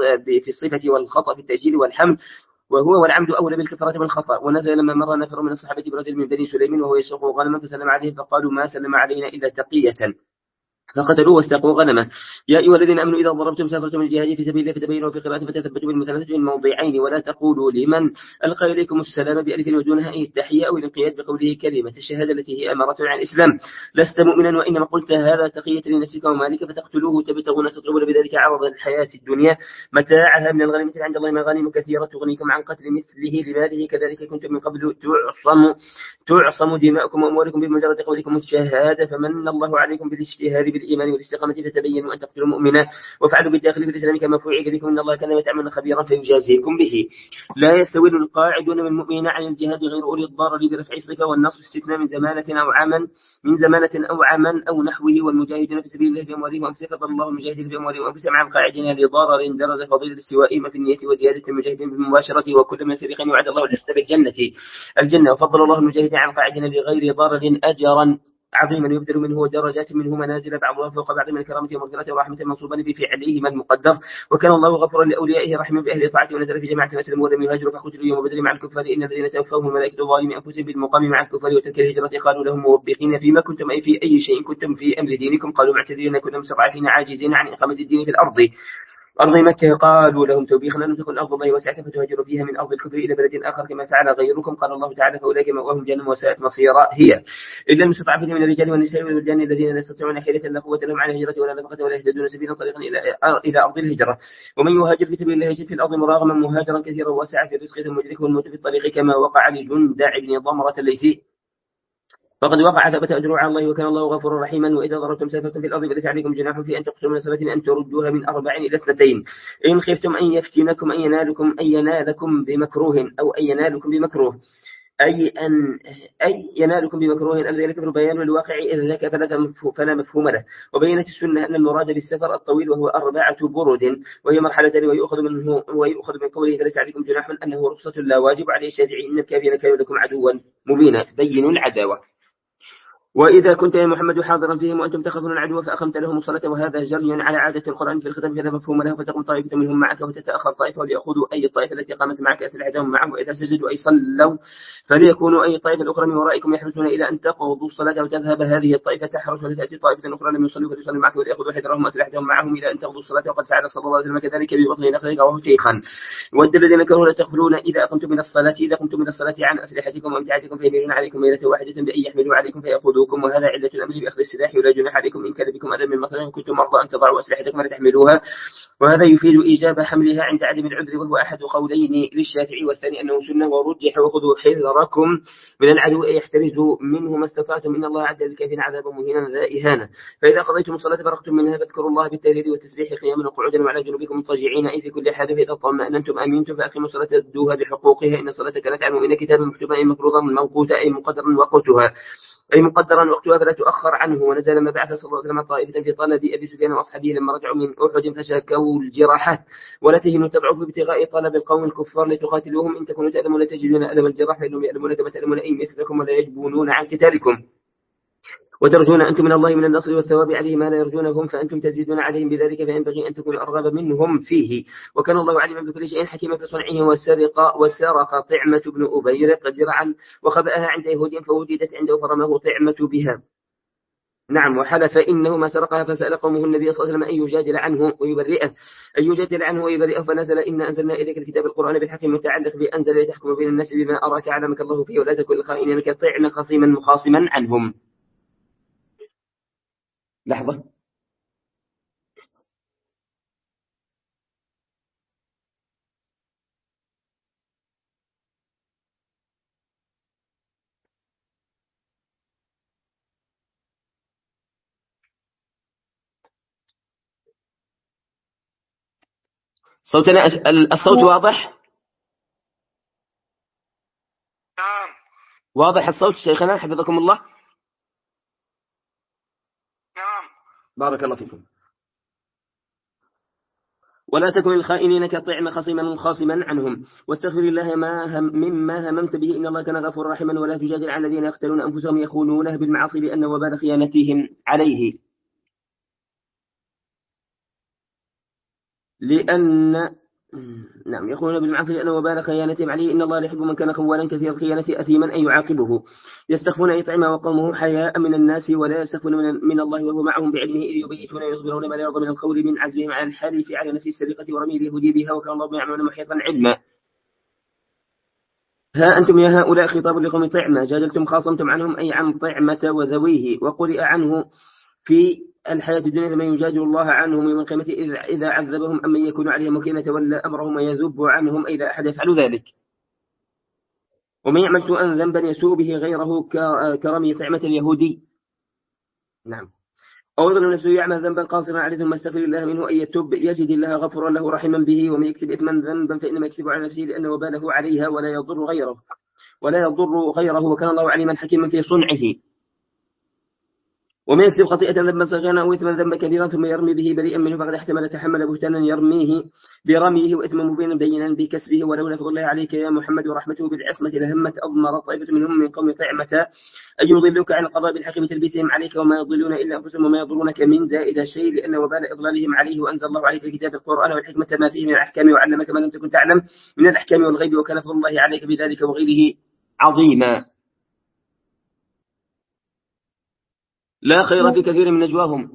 في الصفة والخطأ في التأجيل والحمل وهو والعمد أولى بالكفارة من الخطأ. ونزل لما مر نفر من الصحابة برجل من بني سليم وهو يسوق غنما فسلم عليه فقالوا ما سلم علينا إلا تقية فقتلوه واستقوا غنمه. يا أيها الذين آمنوا إذا ضربتم سافرتم الجهاد في سبيل الله فتبينوا في قراءة فتثبتوا بالمثلثة من موضعين ولا تقولوا لمن ألقى إليكم السلام بألف ودونها أي التحية أو الانقياد بقوله كلمة الشهادة التي هي أمارة عن الإسلام لست مؤمنا وإنما قلت هذا تقية لنفسك ومالك فتقتلوه تبتغون تطلبون بذلك عرض الحياة الدنيا متاعها من الغنيمة عند الله مغانم كثيرة تغنيكم عن قتل مثله لماله كذلك كنتم من قبل تعصم تعصم دماؤكم وأموالكم بمجرد قولكم الشهادة فمن الله عليكم بالاجتهاد بالإيمان والاستقامة فتبينوا أن تقتلوا مؤمنا وفعلوا بالداخل في الإسلام كما فعل بكم إن الله كان يتعمل خبيرا فيجازيكم به. لا يستوي القاعدون من المؤمنين عن الجهاد غير أولي الضرر برفع الصفة والنصب استثناء من زمانة أو عمل من زمانة أو عمل أو نحوه والمجاهدون في سبيل الله بأموالهم وأنفسهم فضل الله المجاهدين بأموالهم وأنفسهم عن القاعدين لضرر درجة فضيل الاستواء ما في النية وزيادة المجاهدين بالمباشرة وكل من الفريقين وعد الله الحسنى بالجنة الجنة وفضل الله المجاهدين عن القاعدين لغير ضرر أجرا عظيما يبدل منه درجات منه منازل بعضها فوق بعض من الكرامة ومغفرة ورحمة منصوبا بفعلهما المقدر وكان الله غفورا لأوليائه رحيما بأهل طاعته. ونزل في جماعة أسلموا ولم يهاجروا فقتلوا يوم بدر مع الكفار إن الذين توفاهم الملائكة ظالمي أنفسهم بالمقام مع الكفار وترك الهجرة قالوا لهم موبخين فيما كنتم أي في أي شيء كنتم في أمر دينكم قالوا معتذرين كنا مستضعفين عاجزين عن إقامة الدين في الأرض أرض مكة قالوا لهم توبيخا أن تكن أرض الله واسعة فتهاجروا فيها من أرض الكفر إلى بلد آخر كما فعل غيركم قال الله تعالى فأولئك مأواهم جهنم وساءت مصيرا هي إلا المستضعفين من الرجال والنساء والولدان الذين لا يستطيعون حيلة لا قوة لهم على الهجرة ولا نفقة ولا يهتدون سبيلا طريقا إلى إلى أرض الهجرة. ومن يهاجر في سبيل الله يجد في الأرض مراغما مهاجرا كثيرا واسعا في الرزق ثم يدركه الموت في الطريق كما وقع لجندع بن ضمرة الليثي فقد وقع ثبت أجره على الله وكان الله غفورا رحيما. وإذا ضربتم سافرتم في الأرض فليس عليكم جناح في أن تقتلوا من الصلاة أن تردوها من أربع إلى اثنتين إن خفتم أن يفتنكم أن ينالكم أن ينالكم بمكروه أو أن ينالكم بمكروه أي أن أي ينالكم بمكروه الذي يكبر بيان الواقع إذ ذاك فلا مفهوم له. وبينت السنة أن المراد بالسفر الطويل وهو أربعة برد وهي مرحلة ويؤخذ منه ويؤخذ من قوله فليس عليكم جناح أنه رخصة لا واجب عليه الشافعي إن الكافرين كانوا لكم عدوا مبينا بينوا العداوة. وإذا كنت يا محمد حاضرا فيهم وأنتم تخافون العدو فأقمت لهم الصلاة وهذا جري على عادة القرآن في الختم فلا مفهوم له فتقوم طائفة منهم معك وتتأخر طائفة وليأخذوا أي الطائفة التي قامت معك أسلحتهم معه وإذا سجدوا أي صلوا فليكونوا أي طائفة الأخرى من ورائكم يحرسون إلى أن تقضوا الصلاة وتذهب هذه الطائفة تحرس ولتأتي طائفة أخرى لم يصلوا فليصلوا معك وليأخذوا حذرهم وأسلحتهم معهم إلى أن تقضوا الصلاة وقد فعل صلى الله عليه وسلم كذلك ببطن نخلك وهو شيخا. ود الذين كفروا لا تغفلون إذا قمتم من الصلاة إذا قمتم من الصلاة عن أسلحتكم وأمتعتكم فيميلون عليكم ميلة واحدة بأن يحملوا عليكم فيأخذوكم وهذا علة الأمر بأخذ السلاح ولا جناح عليكم إن كان بكم أذى من مطر إن كنتم مرضى أن تضعوا أسلحتكم ولا تحملوها وهذا يفيد إيجاب حملها عند عدم العذر وهو أحد قولين للشافعي والثاني أنه سنة ورجح وخذوا حذركم من العدو يحترزوا منه ما استطعتم إن الله عد للكافرين عذابا مهينا ذا إهانة. فإذا قضيتم الصلاة فرغتم منها فاذكروا الله بالتهليل والتسبيح قياما وقعودا وعلى جنوبكم مضطجعين أي في كل حال فإذا طمأننتم أمنتم فأقيموا الصلاة أدوها بحقوقها إن الصلاة كانت على المؤمنين كتابا مكتوبا أي مفروضا موقوتا أي مقدرا وقتها أي مقدرا وقتها فلا تؤخر عنه. ونزل لما بعث صلى الله عليه وسلم طائفة في طلب أبي سفيان وأصحابه لما رجعوا من أحد فشكوا الجراحات ولا تهنوا تضعفوا بابتغاء طلب القوم الكفار لتقاتلوهم إن تكونوا تألمون تجدون ألم الجراح فإنهم يألمون كما تألمون أي مثلكم ولا يجبونون عن قتالكم وترجون أنتم من الله من النصر والثواب عليه ما لا يرجونهم فأنتم تزيدون عليهم بذلك فينبغي أن تكونوا أرغب منهم فيه وكان الله عليما بكل شيء حكيما في صنعه. وسرق وسرق طعمة بن أبيرق درعا وخبأها عند يهود فوجدت عنده فرمه طعمة بها نعم وحلف إنه ما سرقها فسأل قومه النبي صلى الله عليه وسلم أن يجادل عنه ويبرئه أن يجادل عنه ويبرئه فنزل إن أنزلنا إليك الكتاب القرآن بالحق متعلق بأنزل لتحكم بين الناس بما أراك علمك الله فيه ولا تكن الخائنين كطعن خصيما مخاصما عنهم. لحظة صوتنا الصوت واضح؟ نعم واضح الصوت شيخنا حفظكم الله. بارك الله فيكم. ولا تكن الخائنين كطعم خصيما خاصما عنهم واستغفر الله ما هم مما هممت به إن الله كان غفورا رحيما. ولا تجادل عن الذين يقتلون أنفسهم يخونونه بالمعاصي لأن وبال خيانتهم عليه لأن نعم يخونون بالمعاصي لأن وبال خيانتهم عليه إن الله يحب من كان خوانا كثير الخيانة أثيما أن يعاقبه. يستخفون أن يطعم وقومه حياء من الناس ولا يستخفون من, من الله وهو معهم بعلمه إذ يبيتون يصبرون ما لا يرضى من القول من عزمهم على الحلف على نفي السرقة ورمي اليهودي بها وكان الله يعملون محيطا علما. ها أنتم يا هؤلاء خطاب لقوم طعمة جادلتم خاصمتم عنهم أي عن طعمة وذويه وقرئ عنه في الحياة الدنيا لمن يجادل الله عنهم يوم القيامة إذا عذبهم أما يكون عليهم وكيل يتولى أمرهم ويذب عنهم أي لا أحد يفعل ذلك. ومن يعمل سوءا ذنبا يسوء به غيره كرمي طعمة اليهودي نعم أو يظن نفسه يعمل ذنبا قاصرا عليه ثم استغفر الله منه أن يتوب يجد الله غفورا له رحما به. ومن يكتب إثما ذنبا فإنما يكسب على نفسه لأن وباله عليها ولا يضر غيره ولا يضر غيره وكان الله عليما حكيما في صنعه. ومن يكسب خطيئة ذنبا صغيرا أو إثما ذنبا كبيرا ثم يرمي به بريئا منه فقد احتمل تحمل بهتانا يرميه برميه وإثما مبينا بينا بكسبه. ولولا فضل الله عليك يا محمد ورحمته بالعصمة لهمت أضمر طائفة منهم من قوم طعمة أن يضلوك عن القضاء بالحق بتلبيسهم عليك وما يضلون إلا أنفسهم وما يضرونك من زائد شيء لأن وبال إضلالهم عليه. وأنزل الله عليك الكتاب القرآن والحكمة ما فيه من الأحكام وعلمك ما لم تكن تعلم من الأحكام والغيب وكان فضل الله عليك بذلك وغيره عظيما. لا خير في كثير من نجواهم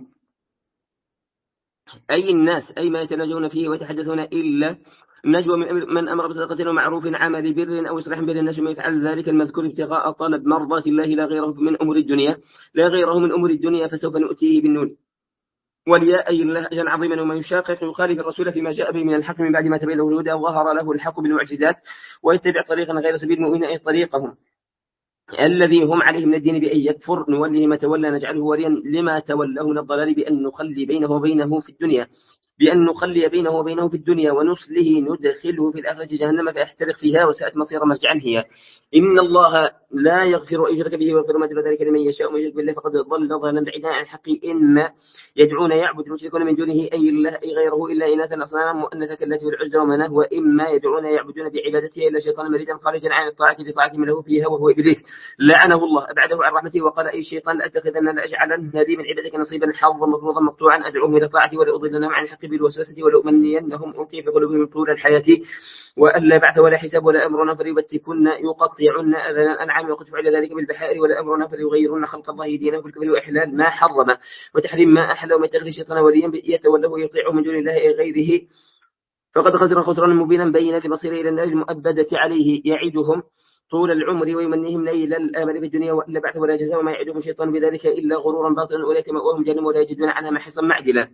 أي الناس أي ما يتناجون فيه ويتحدثون إلا نجوى من أمر بصدقة ومعروف عمل بر أو إصلاح بين الناس ما يفعل ذلك المذكور ابتغاء طلب مرضات الله لا غيره من أمور الدنيا لا غيره من أمور الدنيا فسوف نؤتيه بالنون والياء أي الله أجل عظيما. وما يشاقق يخالف الرسول فيما جاء به من الحق من بعد ما تبين له الهدى ظهر له الحق بالمعجزات ويتبع طريقا غير سبيل المؤمنين أي طريقهم الذي هم عليه من الدين بأن يكفر نوله ما تولى نجعله وليا لما تولاه من الضلال بأن نخلي بينه وبينه في الدنيا بأن نخلي بينه وبينه في الدنيا ونصله ندخله في الآخرة جهنم فيحترق فيها وساءت مصير مرجعا هي. إن الله لا يغفر أن يشرك به ويغفر ما دون ذلك لمن يشاء ومن يشرك بالله فقد ضل ضلالا بعيدا عن الحق. إن يدعون يعبد المشركون من دونه أي الله أي غيره إلا إناثا أصناما مؤنثة كاللاتي والعزى ومناه وإما يدعون يعبدون بعبادته إلا شيطانا مريدا خارجا عن الطاعة لطاعة من له فيها وهو إبليس لعنه الله أبعده عن رحمته وقال أي شيطان لأتخذن لأجعلن هذه من عبادك نصيبا حظا مفروضا مقطوعا أدعوهم إلى طاعتي ولأضلنهم عن الحق بالوسوسة ولأمنينهم ألقي في قلوبهم طول الحياة وألا بعث ولا حساب ولا أمرنا فليبتكن يقطعن أذان الأنعام وقد فعل ذلك بالبحائر ولا أمرنا فليغيرن خلق الله دينه بالكفر وإحلال ما حرم وتحريم ما أحل وما يتخذ الشيطان وليا يتوله ويطيعه من دون الله غيره فقد خسر خسرانا مبينا بينا لمصير إلى النار المؤبدة عليه يعدهم طول العمر ويمنيهم نيل الآمل في الدنيا وإلا بعث ولا جزاء وما يعدهم الشيطان بذلك إلا غرورا باطلا أولئك مأواهم جهنم ولا يجدون عنها محيصا معدلا.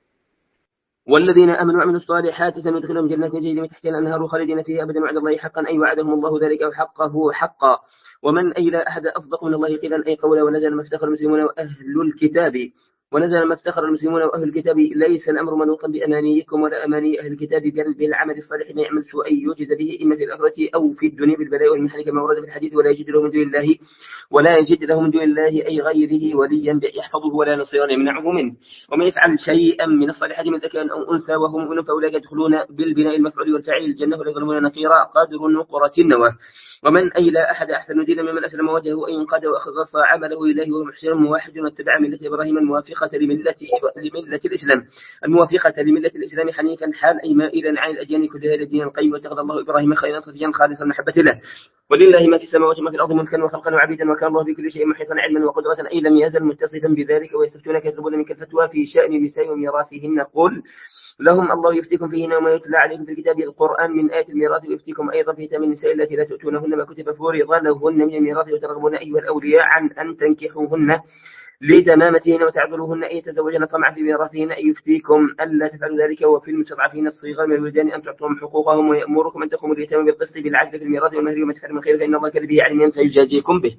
والذين آمنوا وعملوا الصالحات سندخلهم جنات تجري من تحتها الأنهار خالدين فيها أبدا وعد الله حقا أي وعدهم الله ذلك وحقه حقا. ومن أي لا أحد أصدق من الله قيلا أي قولا. ونزل ما افتخر المسلمون وأهل الكتاب ونزل ما افتخر المسلمون وأهل الكتاب ليس الأمر منوطا بأمانيكم ولا أماني أهل الكتاب بل بالعمل الصالح ما يعمل سوء يوجز به إما في الآخرة أو في الدنيا بالبلاء والمحن كما ورد في الحديث ولا يجد له من دون الله ولا يجد له من دون الله أي غيره وليا يحفظه ولا نصيرا يمنعه منه. ومن يفعل شيئا من الصالحات من ذكر أو أنثى وهم مؤمنون فأولئك يدخلون بالبناء المفعول والفاعل الجنة ولا يظلمون نقيرا قدر نقرة النواه. ومن أي لا أحد أحسن دينا ممن أسلم وجهه أن قد وأخلص عمله إليه وهو محسن موحد واتبع ملة إبراهيم الموافقة لملة لملة الإسلام الموافقة لملة الإسلام حنيفا حال أي مائلا عن الأديان كلها إلى الدين القيم واتخذ الله إبراهيم خليلا صفيا خالصا محبة له. ولله ما في السماوات وما في الأرض ملكا وخلقا وعبيدا وكان الله بكل شيء محيطا علما وقدرة أي لم يزل متصفا بذلك. ويستفتونك يطلبون منك الفتوى في شأن النساء وميراثهن قل لهم الله يفتيكم فيهن وما يتلى عليكم في الكتاب القرآن من آية الميراث ويفتيكم أيضا في تام النساء التي لا تؤتونهن ما كتب فرض لهن من الميراث وترغبون أيها الأولياء عن أن تنكحوهن لدمامتهن وتعذروهن أن يتزوجن طمعا في ميراثهن أن يفتيكم ألا تفعلوا ذلك وفي المستضعفين الصغار من الولدان أن تعطوهم حقوقهم ويأمركم أن تقوموا اليتامى بالقسط بالعدل في الميراث والمهر وما تفعلوا من خير فإن الله كان به عليما فيجازيكم به.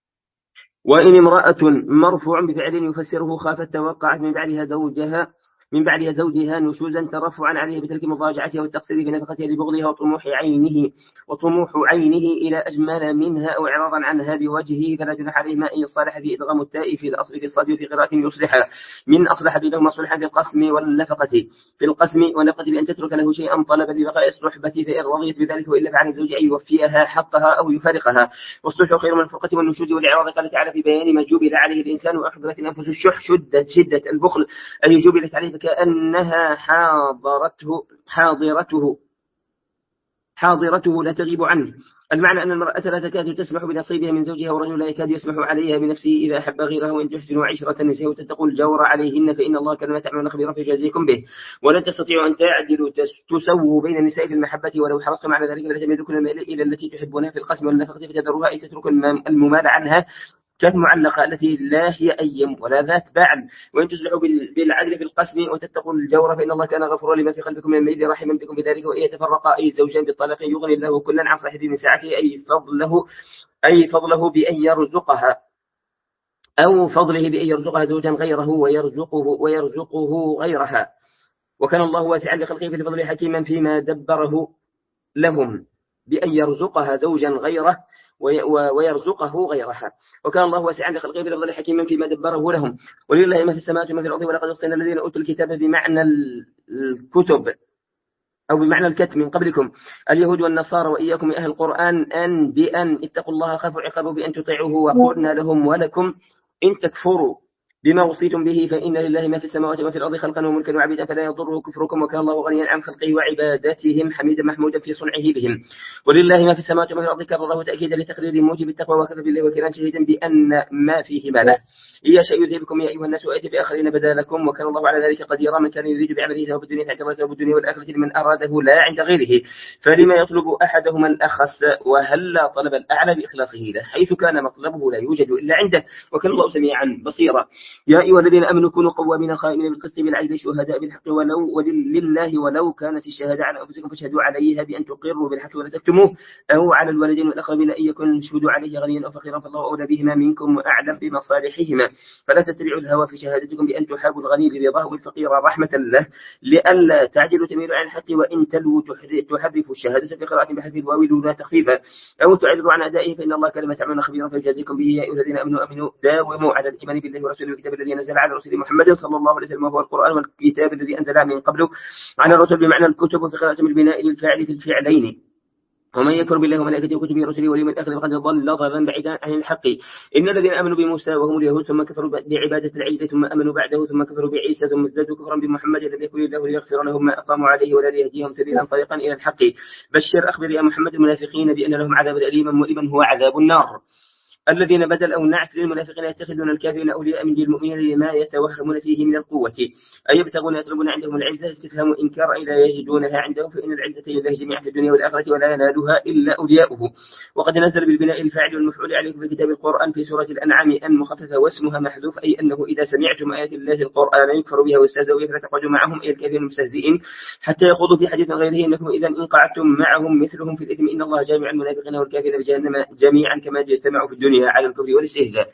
وإن امرأة مرفوع بفعل يفسره خافت توقعت من بعدها زوجها من بعدها زوجها نشوزا ترفعا عليه بترك مضاجعتها والتقصير في نفقتها لبغضها وطموح عينه وطموح عينه إلى أجمل منها أو إعراضا عنها بوجهه، فلا جناح عليهما أن يصالح في إدغام التاء في الأصل في الصاد وفي قراءة يصلح من أصلح بينهما صلحا في القسم والنفقة في القسم والنفقة بأن تترك له شيئا طلبا لبقاء الصحبة فإن رضيت بذلك، وإلا فعلى الزوج أن يوفيها حقها أو يفارقها، والصلح خير من الفرقة والنشوز والإعراض. قال تعالى في بيان ما جبل عليه الإنسان وأحضرت الأنفس الشح شدة شدة البخل أي جبلت عليه فكأنها حاضرته حاضرته حاضرته لا تغيب عنه. المعنى أن المرأة لا تكاد تسمح بنصيبها من زوجها، والرجل لا يكاد يسمح عليها بنفسه إذا أحب غيرها، وإن تحسنوا عشرة النساء وتتقوا الجور عليهن فإن الله كان ما تعملون خبيرا فيجازيكم به. ولن تستطيعوا أن تعدلوا تسووا بين النساء في المحبة ولو حرصتم على ذلك، فلا تميلوا كل الميل إلى التي تحبونها في القسم والنفقة فتذروها أي تتركوا الممال عنها كالمعلقة التي لا هي أيم ولا ذات بعل، وإن تصلحوا بالعدل في القسم وتتقوا الجور فإن الله كان غفورا لما في قلبكم من الميل رحما بكم بذلك. وإن يتفرقا أي زوجان بالطلاق يغني الله كلا عن صاحبه من ساعته أي فضله أي فضله بأن يرزقها أو فضله بأن يرزقها زوجا غيره ويرزقه ويرزقه غيرها، وكان الله واسعا لخلقه في الفضل حكيما فيما دبره لهم بأن يرزقها زوجا غيره ويرزقه غيرها، وكان الله واسعا لخلقه بالفضل حكيما فيما دبره لهم. ولله ما في السماوات وما في الأرض ولقد وصينا الذين أوتوا الكتاب بمعنى الكتب أو بمعنى الكتب من قبلكم اليهود والنصارى وإياكم أهل القرآن أن بأن اتقوا الله خافوا عقابه بأن تطيعوه، وقلنا لهم ولكم إن تكفروا بما وصيتم به فإن لله ما في السماوات وما في الأرض خلقا وملكا وعبيدا فلا يضره كفركم، وكان الله غنيا عن خلقه وعبادتهم حميدا محمودا في صنعه بهم. ولله ما في السماوات وما في الأرض كرره تأكيدا لتقرير موجب التقوى وكفى بالله وكيلا شهيدا بأن ما فيهما له إن يشاء يذهبكم يا أيها الناس ويأتي بآخرين بدالكم، وكان الله على ذلك قديرا. من كان يريد بعمله ثواب الدنيا فعند الله ثواب الدنيا والآخرة لمن أراده لا عند غيره، فلما يطلب أحدهما الأخس وهلا طلب الأعلى بإخلاصه له حيث كان مطلبه لا يوجد إلا عنده، وكان الله سميعا بصيرا. يا أيها الذين آمنوا كونوا قوامين قائمين بالقسط بالعدل شهداء بالحق ولو ولله ولو كانت الشهادة على أنفسكم فاشهدوا عليها بأن تقروا بالحق ولا تكتموه، أو على الوالدين والأقربين أن يكون الشهود عليه غنيا أو فقيرا فالله أولى بهما منكم وأعلم بمصالحهما، فلا تتبعوا الهوى في شهادتكم بأن تحابوا الغني لرضاه والفقير رحمة له لئلا تعدلوا تميلوا عن الحق، وإن تلووا تحرفوا الشهادة في قراءة بحذف الواو لا تخفيفا أو تعرضوا عن أدائه فإن الله كان ما تعملون خبيرا فيجازيكم به. يا أيها الذين آمنوا آمنوا داوموا على الإيمان بالله ورسوله والكتاب الذي نزل على رسول محمد صلى الله عليه وسلم وهو القرآن والكتاب الذي أنزل من قبله على الرسول بمعنى الكتب وفي قراءة بالبناء للفاعل في الفعلين. ومن يكفر بالله وملائكته وكتبه ورسله واليوم الآخر فقد ضل ضلالا بعيدا عن الحق. إن الذين آمنوا بموسى وهم اليهود ثم كفروا بعبادة العجل ثم آمنوا بعده ثم كفروا بعيسى ثم ازدادوا كفرا بمحمد لم يكن الله ليغفر لهم ما أقاموا عليه ولا ليهديهم سبيلا طريقا إلى الحق. بشر أخبر يا محمد المنافقين بأن لهم عذابا أليما مؤلما هو عذاب النار. الذين بدل أو نعت للمنافقين يتخذون الكافرين أولياء من المؤمنين لما يتوهمون فيه من القوة أي يبتغون يطلبون عندهم العزة استفهام إنكار أي لا يجدونها عندهم فإن العزة لله جميعا في الدنيا والآخرة ولا ينالها إلا أولياؤه. وقد نزل بالبناء الفاعل والمفعول عليكم في كتاب القرآن في سورة الأنعام أن مخففة واسمها محذوف أي أنه إذا سمعتم آيات الله القرآن يكفر بها ويستهزئوا بها فلا تقعدوا معهم أي الكافرين المستهزئين حتى يخوضوا في حديث غيره إنكم إذا إن قعدتم معهم مثلهم في الإثم إن الله جامع المنافقين والكافرين في جهنم جميعا كما اجتمعوا في الدنيا على الكفر والاستهزاء.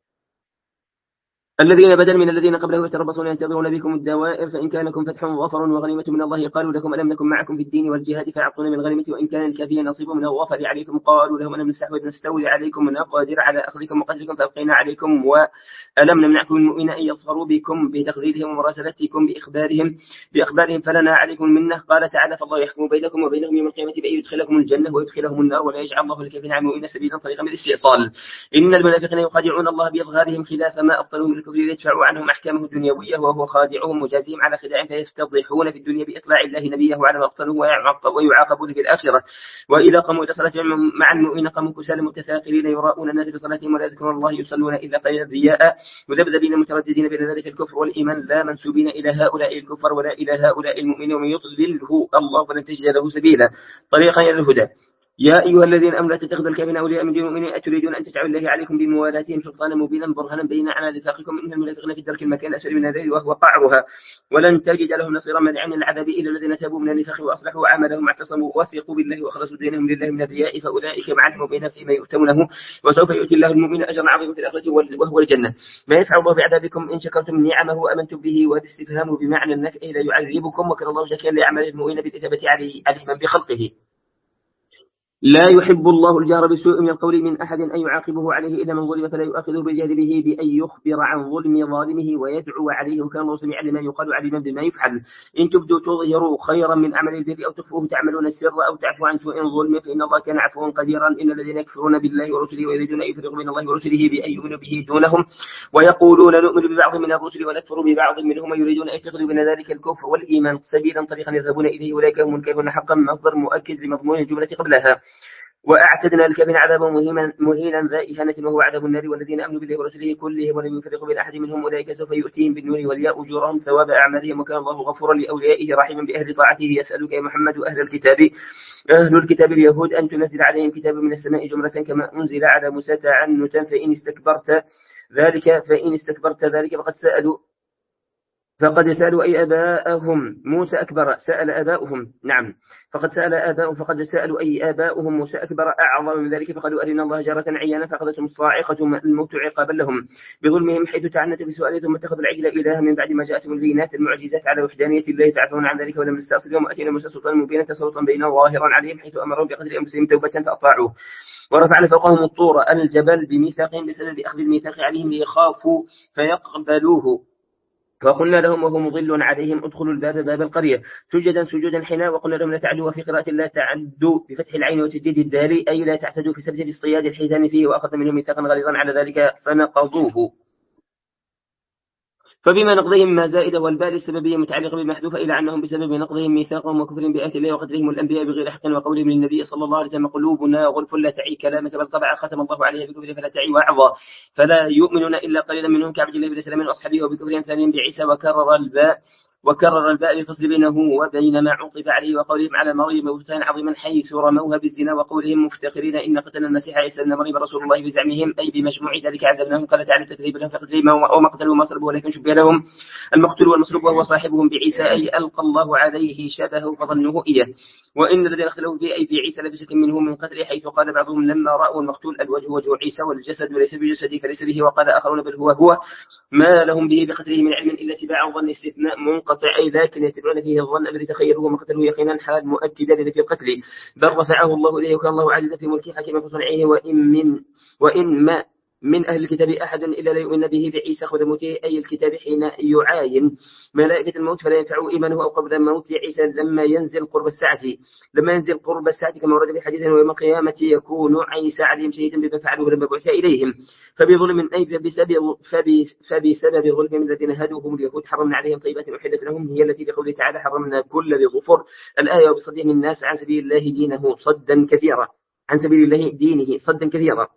الذين بدل من الذين قبله يتربصون ينتظرون بكم الدوائر فإن كان لكم فتح وظفر وغنيمة من الله قالوا لكم ألم نكن معكم في الدين والجهاد فأعطونا من غنيمة وإن كان الكافرين نصيب من الظفر عليكم قالوا لهم ألم نستحوذ نستولي عليكم ونقدر على أخذكم وقتلكم فأبقينا عليكم وألم نمنعكم المؤمنين أن يظفروا بكم بتقديرهم ومراسلتكم بإخبارهم بإخبارهم فلنا عليكم منه. قال تعالى فالله يحكم بينكم وبينهم يوم القيامة بأن يدخلكم الجنة ويدخلهم النار ولا يجعل الله الكافرين على المؤمنين سبيلا طريقا من الاستئصال. إن المنافقين يخادعون الله بإظهارهم خلاف ما أبطلوا من الكفر ليدفعوا عنهم أحكامه الدنيوية وهو خادعهم مجازيهم على خداع فيفتضحون في الدنيا بإطلاع الله نبيه على ما أبطلوا ويعاقبون في الآخرة. وإذا قاموا إلى صلاة مع المؤمنين قاموا كسالى متثاقلين يراءون الناس بصلاتهم ولا يذكرون الله يصلون إلا قليلا رياء مذبذبين مترددين بين ذلك الكفر والإيمان لا منسوبين إلى هؤلاء الكفر ولا إلى هؤلاء المؤمنين ومن يضلله الله فلن تجد له سبيلا طريقا إلى الهدى. يا أيها الذين آمنوا لا تتخذوا الكافرين أولياء من دون المؤمنين أتريدون أن تجعلوا الله عليكم بموالاتهم سلطانا مبينا برهانا بين على نفاقكم إن المنافقين في الدرك المكان الأسفل من النار وهو قعرها ولن تجد لهم نصيرا منعا من العذاب إلا الذين تابوا من النفاق وأصلحوا وعملهم واعتصموا وثقوا بالله وأخلصوا دينهم لله من الرياء فأولئك مع المؤمنين فيما يؤتونه وسوف يؤتي الله المؤمن أجرا عظيما في الآخرة وهو الجنة. ما يفعل الله بعذابكم إن شكرتم نعمه وأمنتم به وهذا استفهام بمعنى النفع لا يعذبكم وكان الله شاكرا لأعمال المؤمنين بالإثابة عليما بخلقه. لا يحب الله الجهر بالسوء من القول من أحد أن يعاقبه عليه إلا من ظلم فلا يؤاخذه بالجهل به بأن يخبر عن ظلم ظالمه ويدعو عليه وكان الله سميعا لما يقال عليما بما يفعل. إن تبدوا تظهروا خيرا من أعمال البر أو تخفوه تعملون السر أو تعفوا عن سوء ظلم فإن الله كان عفوا قديرا. إن الذين يكفرون بالله ورسله ويريدون أن يفرقوا بين الله ورسله بأن يؤمنوا به دونهم ويقولون نؤمن ببعض من الرسل ونكفر ببعض منهم ويريدون أن يتخذوا بين ذلك الكفر والإيمان سبيلا طريقا يذهبون إليه أولئك هم الكافرون حقا مصدر مؤكد لمضمون الجملة قبلها. وأعتدنا للكافرين عذابا مهينا ذا إهانة وهو عذاب النار. والذين آمنوا بالله ورسله كلهم ولم يفرقوا بين أحد منهم أولئك سوف يؤتيهم بالنور والياء أجورهم ثواب أعمالهم وكان الله غفورا لأوليائه رحيما بأهل طاعته. يسألك يا محمد أهل الكتاب أهل الكتاب اليهود أن تنزل عليهم كتاب من السماء جملة كما أنزل على موسى تعنتا فإن استكبرت ذلك فإن استكبرت ذلك فقد سألوا فقد سألوا أي آباءهم موسى أكبر سأل آباؤهم نعم فقد سأل آباؤهم فقد سألوا أي آباؤهم موسى أكبر أعظم من ذلك فقالوا أرنا الله جارة عيانا فأخذتهم الصاعقة الموت عقابا لهم بظلمهم حيث تعنتوا بسؤال ثم اتخذوا العجل إلها من بعد ما جاءتهم البينات المعجزات على وحدانية الله فعفون عن ذلك ولم نستأصلهم وأتينا موسى سلطانا مبينا تسلطا بينا ظاهرا عليهم حيث أمرهم بقدر أنفسهم توبة فأطاعوه. ورفعنا فوقهم الطور الجبل بميثاقهم بسبب أخذ الميثاق عليهم ليخافوا فيقبلوه وقلنا لهم وهو مضل عليهم ادخلوا الباب باب القرية سجدا سجودا حنا وقلنا لهم لا تعدوا وفي قراءة لا تعدوا بفتح العين وتجديد الدال أي لا تعتدوا في سبت الصياد الحيتان فيه وأخذ منهم ميثاقا غليظا على ذلك فنقضوه. فبما نقضهم ما زائدة والباء السببية متعلقة بالمحذوفة إلى أنهم بسبب نقضهم ميثاقهم وكفرهم بآيات الله وقتلهم الأنبياء بغير حق وقولهم للنبي صلى الله عليه وسلم قلوبنا غلف لا تعي كلامك بل طبع ختم الله عليها بكفر فلا تعي وعظا فلا يؤمنون إلا قليلا منهم كعبد الله بن سلام وأصحابه وبكفرهم ثانيا بعيسى وكرر الباء وكرر الباء للفصل بينه وبين ما عطف عليه وقولهم على مريم بهتانا عظيما حيث رموها بالزنا وقولهم مفتخرين إن قتلنا المسيح عيسى ابن مريم رسول الله بزعمهم أي بمجموع ذلك عذبناهم. قال تعالى تكذيب لهم فقتلهم وما قتلوا وما صلبوا ولكن شبه لهم المقتول والمصلوب وهو صاحبهم بعيسى أي ألقى الله عليه شبهه فظنوه إياه. وإن الذين اختلفوا فيه أي في عيسى لبشك منهم من قتله حيث قال بعضهم لما رأوا المقتول الوجه وجه عيسى والجسد وليس بجسده فليس به وقال آخرون بل هو هو ما لهم به بقتله من علم إلا اتباع ظن استثناء منقطع أي لكن يتبعون فيه الظن الذي تخيروه وما قتلوه يقينا حال مؤكدا لفي القتل بل رفعه الله إليه وكان الله عزيزا في ملكه حكيما في صنعه. وإن من وإن ما من أهل الكتاب أحد إلا لا يؤمن به بعيسى قبل موته أي الكتاب حين يعاين ملائكة الموت فلا ينفع إيمانه أو قبل موت عيسى لما ينزل قرب الساعة لما ينزل قرب الساعة كما ورد في حديث ويوم القيامة يكون عيسى عليهم شهيدا بما فعلوا لما بعث إليهم فبظلم أي فبسبب فبسبب ظلم الذين هدوهم اليهود حرمنا عليهم طيبات أحلت لهم هي التي بقوله تعالى حرمنا كل ذي ظفر الآية وبصدهم الناس عن سبيل الله دينه صدا كثيرا عن سبيل الله دينه صدا كثيرا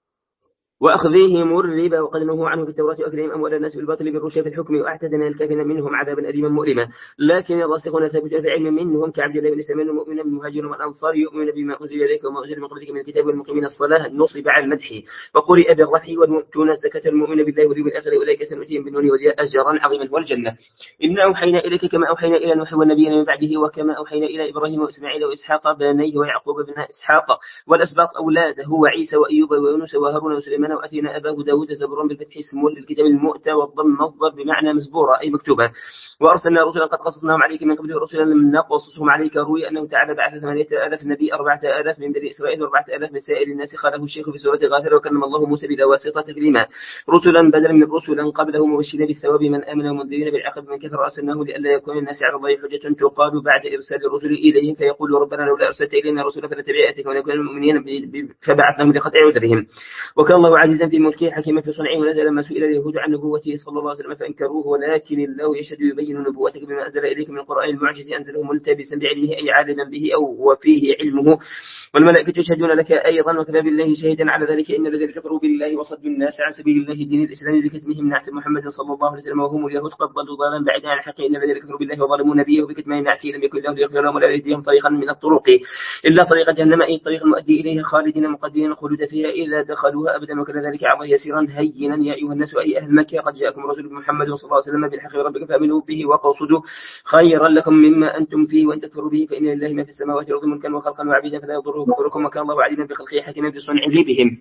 وأخذهم الربا وقد نهوا عنه في التوراة وأكلهم أموال الناس بالباطل بالرشوة في الحكم وأعتدنا للكافرين منهم عذابا أليما مؤلما. لكن الراسخون ثابتون في العلم منهم كعبد الله بن سلام المؤمن المهاجر والأنصار يؤمن بما أنزل إليك وما أنزل من قبلك من الكتاب والمقيمين الصلاة نصب على المدح وقرئ بالرفع والمؤتون الزكاة المؤمن بالله واليوم الآخر أولئك سنؤتيهم بالنور والياء أجرا عظيما والجنة. إنا أوحينا إليك كما أوحينا إلى نوح والنبيين من بعده وكما أوحينا إلى إبراهيم وإسماعيل وإسحاق بنيه ويعقوب بن إسحاق والأسباط أولاده وعيسى وأيوب ويونس وهارون وسليمان وأتينا أباه داود زبرا بالفتح اسم للكتاب المؤتى والضم مصدر بمعنى مزبورة أي مكتوبة. وأرسلنا رسلا قد قصصناهم عليك من قبل رسلا لم نقصصهم عليك روي أنه تعالى بعث ثمانية آلاف نبي أربعة آلاف من بني إسرائيل وأربعة آلاف من سائر الناس قاله الشيخ في سورة غافر وكلم الله موسى بلا واسطة تكليما رسلا بدلا من رسلا قبله مبشرين بالثواب من آمن ومنذرين بالعقاب من كفر أرسلناه لئلا يكون الناس على الله حجة تقال بعد إرسال الرسل إليهم فيقول ربنا لولا أرسلت إلينا رسلا فنتبع آياتك ونكون المؤمنين فبعثناهم لقطع عذرهم. وكان الله عزيزا في ملكه حكيما في صنعه. ونزل لما سئل اليهود عن نبوته صلى الله عليه وسلم فانكروه، ولكن الله يشهد يبين نبوتك بما انزل اليك من القران المعجز انزله ملتبسا بعلمه اي عالما به او وفيه علمه، والملائكه يشهدون لك ايضا وكفى بالله شهيدا على ذلك ان الذين كفروا بالله وصدوا الناس عن سبيل الله دين الاسلام بكتمهم نعت محمد صلى الله عليه وسلم وهم اليهود قد ضلوا ضلالا بعيدا عن الحق ان الذين كفروا بالله وظلموا نبيه بكتمهم نعته لم يكن له ليغفر لهم ولا يهديهم طريقا من الطرق الا طريق جهنم اي الطريق المؤدي اليها خالدين مقدرين الخلود فيها اذا دخلوها ابدا وكان ذلك على الله يسيرا هينا. يا ايها الناس اي اهل مكه قد جاءكم رسول محمد صلى الله عليه وسلم بالحق ربكم فامنوا به وقصدوا خيرا لكم مما انتم فيه وان تكفروا به فان لله ما في السماوات والارض ملكا وخلقا وعبيدا فلا يضره كفركم وكان الله عليما بخلقه حكيما في صنع بهم.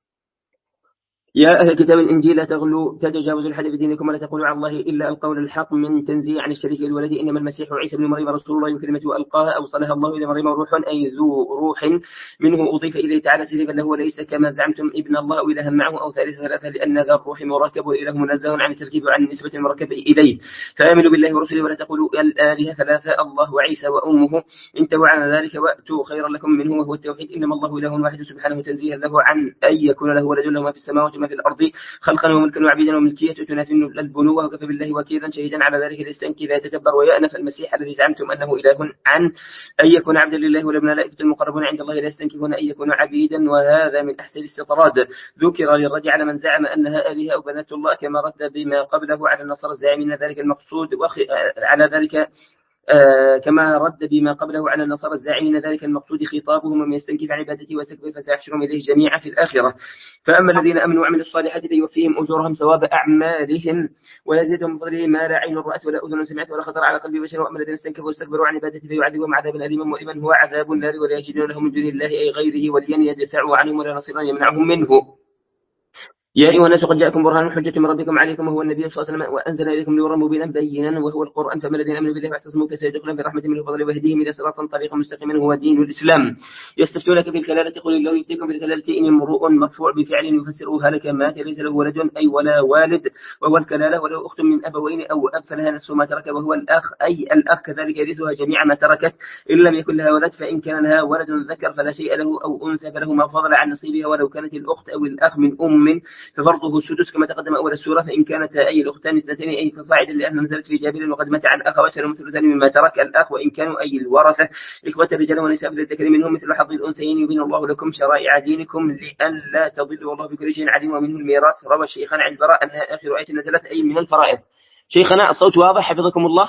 يا أهل الكتاب الإنجيل لا تغلوا تتجاوزوا الحد في دينكم ولا تقولوا على الله إلا القول الحق من تنزيه عن الشريك الولد إنما المسيح عيسى بن مريم رسول الله وكلمته ألقاها أوصلها الله إلى مريم روح أي ذو روح منه أضيف إليه تعالى تشريفا له وليس كما زعمتم ابن الله أو إلها معه أو ثالث ثلاثة لأن ذا الروح مركب وإله منزه عن التركيب وعن النسبة المركبة إليه. فآمنوا بالله ورسوله ولا تقولوا الآلهة ثلاثة الله وعيسى وأمه انتهوا عن ذلك وأتوا خيرا لكم منه وهو التوحيد إنما الله إله واحد سبحانه تنزيها له عن أن يكون له ولد له ما في السماوات وما في الأرض خلقا وملكا وعبيدا وملكية تنافي البنوة وكفى بالله وكيلا شهيدا على ذلك الاستنكي ذا يتكبر ويأنف المسيح الذي زعمتم أنه إله عن أن يكون عبدا لله والملائكة المقربون عند الله لا يستنكفون أن يكونوا عبيدا وهذا من أحسن الاستطراد ذكر للرد على من زعم أنها آلهة أو بنات الله كما رد بما قبله على النصارى الزاعمين ذلك المقصود وخ... على ذلك آه كما رد بما قبله على النصارى الزاعمين ذلك المقصود خطابهم ومن يستنكف عن عبادته ويستكبر فسيحشرهم إليه جميعا في الآخرة. فأما الذين أمنوا وعملوا الصالحات فيوفيهم أجورهم ثواب أعمالهم ويزيدهم من فضله ما لا عين رأت ولا أذن سمعت ولا خطر على قلب بشر. وأما الذين استنكفوا واستكبروا عن عبادته فيعذبهم عذابا أليما مؤلما هو عذاب النار ولا يجدون لهم من دون الله أي غيره وليا يدفعوا عنهم ولا نصيرا يمنعهم منه. يا أيها الناس قد جاءكم برهان حجة من ربكم عليكم وهو النبي صلى الله عليه وسلم وأنزل إليكم نورا مبينا بينا وهو القرآن فما الذين آمنوا بالله واعتصموا فسيدخلون برحمة منه وفضله ويهديهم إلى صراط طريق مستقيم هو دين الإسلام. يستفتونك في الكلالة قل الله يفتيكم في الكلالة إن امرؤ مرفوع بفعل يفسره هلك مات ليس له ولد أي ولا والد وهو الكلالة ولو أخت من أبوين أو أب فلها نصف ما ترك وهو الأخ أي الأخ كذلك يرثها جميع ما تركت إن لم يكن لها ولد فإن كان لها ولد ذكر فلا شيء له أو أنثى فله ما فضل عن نصيبها ولو كانت الأخت أو الأخ من أم ففرضه السدس كما تقدم أول السورة فإن كانت أي الأختان اثنتين أي فصاعدا لأنها نزلت في جابر وقد مات عن أخوات له مثل ثاني مما ترك الأخ وإن كانوا أي الورثة إخوة الرجال ونساء للذكر منهم مثل حظ الأنثيين يبين الله لكم شرائع دينكم لأن لا تضلوا والله بكل شيء عليم ومنه الميراث. روى الشيخان عن البراء أنها آخر آية نزلت أي من الفرائض. شيخنا الصوت واضح حفظكم الله؟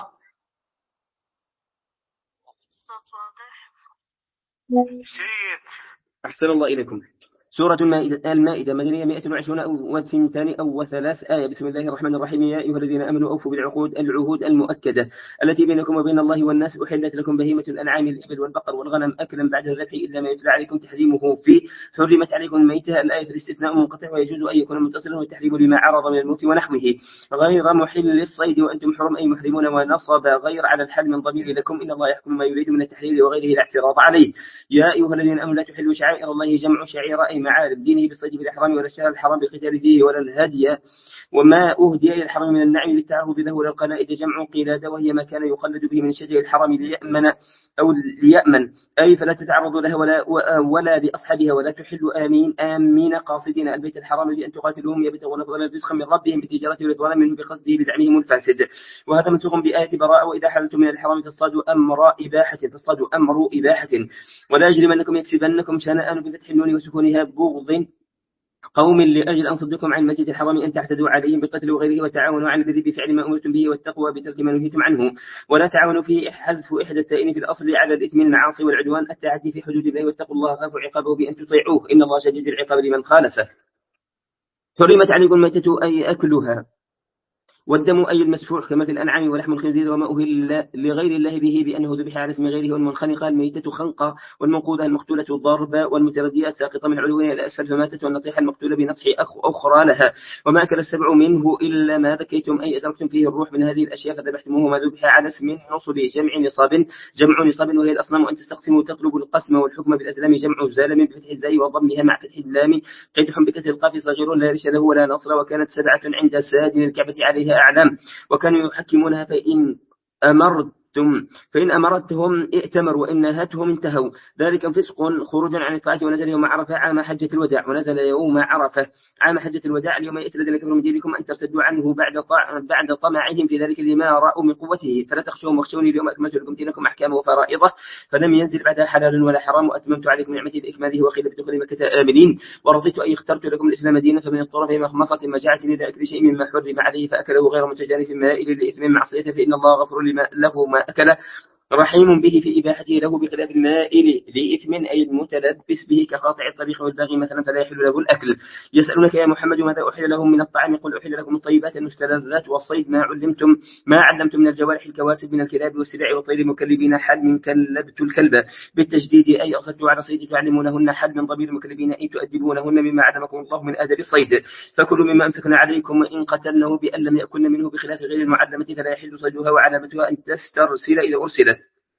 شيخ أحسن الله إليكم. سورة المائدة, المائدة مدنية مئة وعشرون أو وثنتان أو وثلاث آية. بسم الله الرحمن الرحيم. يا أيها الذين آمنوا أوفوا بالعقود العهود المؤكدة التي بينكم وبين الله والناس أحلت لكم بهيمة الأنعام الإبل والبقر والغنم أكلا بعد الذبح إلا ما يتلى عليكم تحريمه فيه حرمت عليكم الميتة. الآية في الاستثناء منقطع ويجوز أن يكون متصلا والتحريم لما عرض من الموت ونحوه غير محل للصيد وأنتم حرم أي محرمون ونصب غير على الحل من ضمير لكم إن الله يحكم ما يريد من التحليل وغيره لا اعتراض عليه. يا أيها الذين آمنوا لا تحلوا شعائر الله جمع شعير أي معارف دينه بالصيد بالإحرام ولا الشهر الحرام بقتال فيه ولا الهدي وما أهدي إلى الحرم من النعم للتعرض له ولا القلائد جمع قلادة وهي ما كان يخلد به من شجر الحرم ليأمن أو ليأمن أي فلا تتعرضوا لها ولا, ولا لأصحابها ولا تحلوا آمين آمين قاصدين البيت الحرام لأن تقاتلوهم يبتغون فضلا رزقا من ربهم بتجارة ورضوانا منه بقصده بزعمهم الفاسد. وهذا منسوخ بآية براءة وإذا حللتم من الحرام تصطادوا أمر إباحة تصطادوا أمر إباحة ولا يجرمنكم يكسبنكم شنآن بفتح النون وسكونها بغض قوم لأجل أن صدكم عن المسجد الحرام أن تعتدوا عليهم بالقتل وغيره وتعاونوا على البر بفعل ما أمرتم به والتقوى بترك ما نهيتم عنه ولا تعاونوا فيه حذف إحدى التائين في الأصل على الإثم المعاصي والعدوان التعدي في حدود الله واتقوا الله خافوا عقابه بأن تطيعوه إن الله شديد العقاب لمن خالفه. حرمت عليكم الميتة أي أكلها والدم أي المسفوح كما في الأنعام ولحم الخنزير وما أهل لغير الله به بأنه ذبح على اسم غيره والمنخنقة الميتة خنقة والمنقوذة المقتولة ضربة والمتردية ساقطة من علوها إلى أسفل فماتت والنطيحة المقتولة بنطح أخ أخرى لها وما أكل السبع منه إلا ما ذكيتم أي أدركتم فيه الروح من هذه الأشياء فذبحتموه ما ذبح على اسم نصب جمع نصاب جمع نصاب وهي الأصنام أن تستقسموا تطلب القسم والحكم بالأزلام جمع زالم بفتح الزاي وضمها مع فتح اللام قيدح بكسر القاف صغير لا رش له ولا نصر وكانت سبعة عند سادن الكعبة عليها أعلام وكانوا يحكمونها فإن أمرت أمرتم فإن أمرتهم ائتمروا وإن نهتهم انتهوا. ذلك فسق خروج عن الطاعة. ونزل يوم عرفة عام حجة الوداع. ونزل يوم عرفة عام حجة الوداع. اليوم يئس الذين كفروا من دينكم أن ترتدوا عنه بعد بعد طمعهم في ذلك لما رأوا من قوته فلا تخشوهم واخشوني اليوم أكملت لكم دينكم أحكامه وفرائضه فلم ينزل بعدها حلال ولا حرام وأتممت عليكم نعمتي بإكماله وقيل بدخول مكة آمنين ورضيت أن اخترت لكم الإسلام دينا فمن اضطر في مخمصة مجاعة إلى أكل شيء مما حرم عليه فأكله غير متجانف مائل لإثم معصيته فإن الله غفور له ما أكله رحيم به في إباحته له بخلاف المائل لإثم أي المتلبس به كقاطع الطريق والباغي مثلا فلا يحل له الأكل. يسألونك يا محمد ماذا أحل لهم من الطعام قل أحل لكم الطيبات المستلذات والصيد ما علمتم ما علمتم من الجوارح الكواسب من الكلاب والسباع والطير مكلبين حل من كلبت الكلب بالتجديد أي أصدتوا على صيد تعلمونهن حل من ضمير المكلبين أي تؤدبونهن مما علمكم الله من آداب الصيد فكلوا مما أمسكنا عليكم وإن قتلنه بأن لم يأكل منه بخلاف غير المعلمة فلا يحل صيدها وعلامتها أن تسترسل إذا أرسلت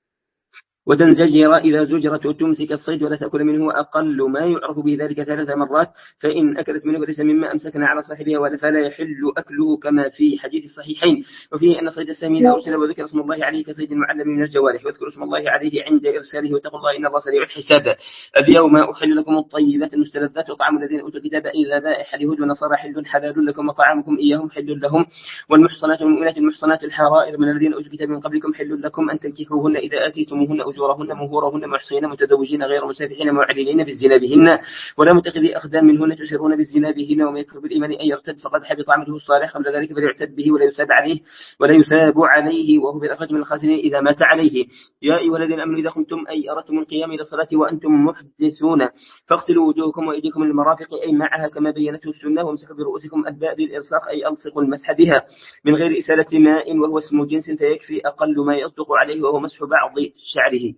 وتنزجر إذا زجرت وتمسك الصيد ولا تأكل منه أقل ما يعرف به ذلك ثلاث مرات فإن أكلت منه فليس مما أمسكنا على صاحبها فلا يحل أكله كما في حديث الصحيحين. وفيه أن صيد السامي إذا أرسل وذكر اسم الله عليه كصيد المعلم من الجوارح واذكر اسم الله عليه عند إرساله واتقوا الله إن الله سريع الحساب. اليوم أحل لكم الطيبات المستلذات وطعام الذين أوتوا الكتاب أي ذبائح اليهود ونصارى حل حلال لكم وطعامكم إياهم حل لهم والمحصنات والمؤمنات المحصنات الحرائر من الذين أوتوا الكتاب من قبلكم حل لكم أن تنكحوهن إذا آتيتموهن أجورهن مهورهن محصنين متزوجين غير مسافحين معلنين بالزنا بهن ولا متخذي أخدان منهن تسرون بالزنا بهن وما يكفر بالإيمان أن يرتد فقد حبط عمله الصالح قبل ذلك فليعتد به ولا يثاب عليه ولا يثاب عليه وهو بالأخرج من الخاسرين إذا مات عليه. يا أيها الذين آمنوا إذا قمتم أي أردتم القيام إلى الصلاة وأنتم محدثون فاغسلوا وجوهكم وأيديكم للمرافق أي معها كما بينته السنة وامسحوا برؤوسكم الباء بالإلصاق أي ألصقوا المسح بها من غير إسالة ماء وهو اسم جنس فيكفي أقل ما يصدق عليه وهو مسح بعض شعره.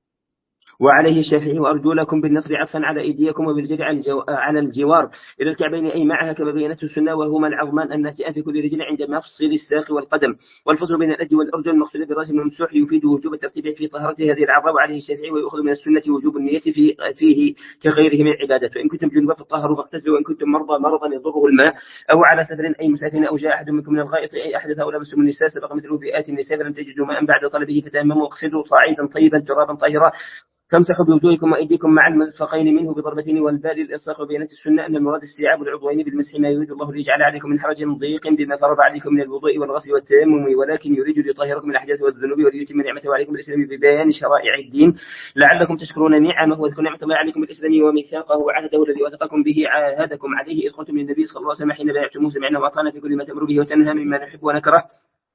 وعليه الشافعي وأرجلكم بالنصر عطفا على أيديكم وبالجر على الجوار إلى الكعبين أي معها كما بينته السنة وهما العظمان الناتئان في كل رجل عند مفصل الساق والقدم والفصل بين الأيدي والأرجل المقصود بالرأس الممسوح يفيد وجوب الترتيب في طهارة هذه الأعضاء وعليه الشافعي ويأخذ من السنة وجوب النية في فيه كغيره من العبادات وإن كنتم جنبا فطهروا فاغتسلوا وإن كنتم مرضى مرضا يضره الماء أو على سفر أي مسافر أو جاء أحد منكم من الغائط أي أحدث أو لمس من النساء سبق مثله في آت النساء فلم تجدوا ماء بعد طلبه فتيمموا واغسلوا صعيدا طيبا ترابا طاهرا فامسحوا بوجوهكم وأيديكم مع المرفقين منه بضربتين والبال الإلصاق وبينت السنة أن المراد استيعاب العضوين بالمسح ما يريد الله ليجعل عليكم من حرج ضيق بما فرض عليكم من الوضوء والغسل والتيمم ولكن يريد ليطهركم من الأحداث والذنوب وليتم نعمته عليكم بالإسلام ببيان شرائع الدين لعلكم تشكرون نعمه واذكروا نعمة الله عليكم بالإسلام وميثاقه وعهده الذي وثقكم به عاهدكم عليه إذ قلتم للنبي صلى الله عليه وسلم حين بايعتموه سمعنا وأطعنا في كل ما تأمر به وتنهى مما نحب ونكره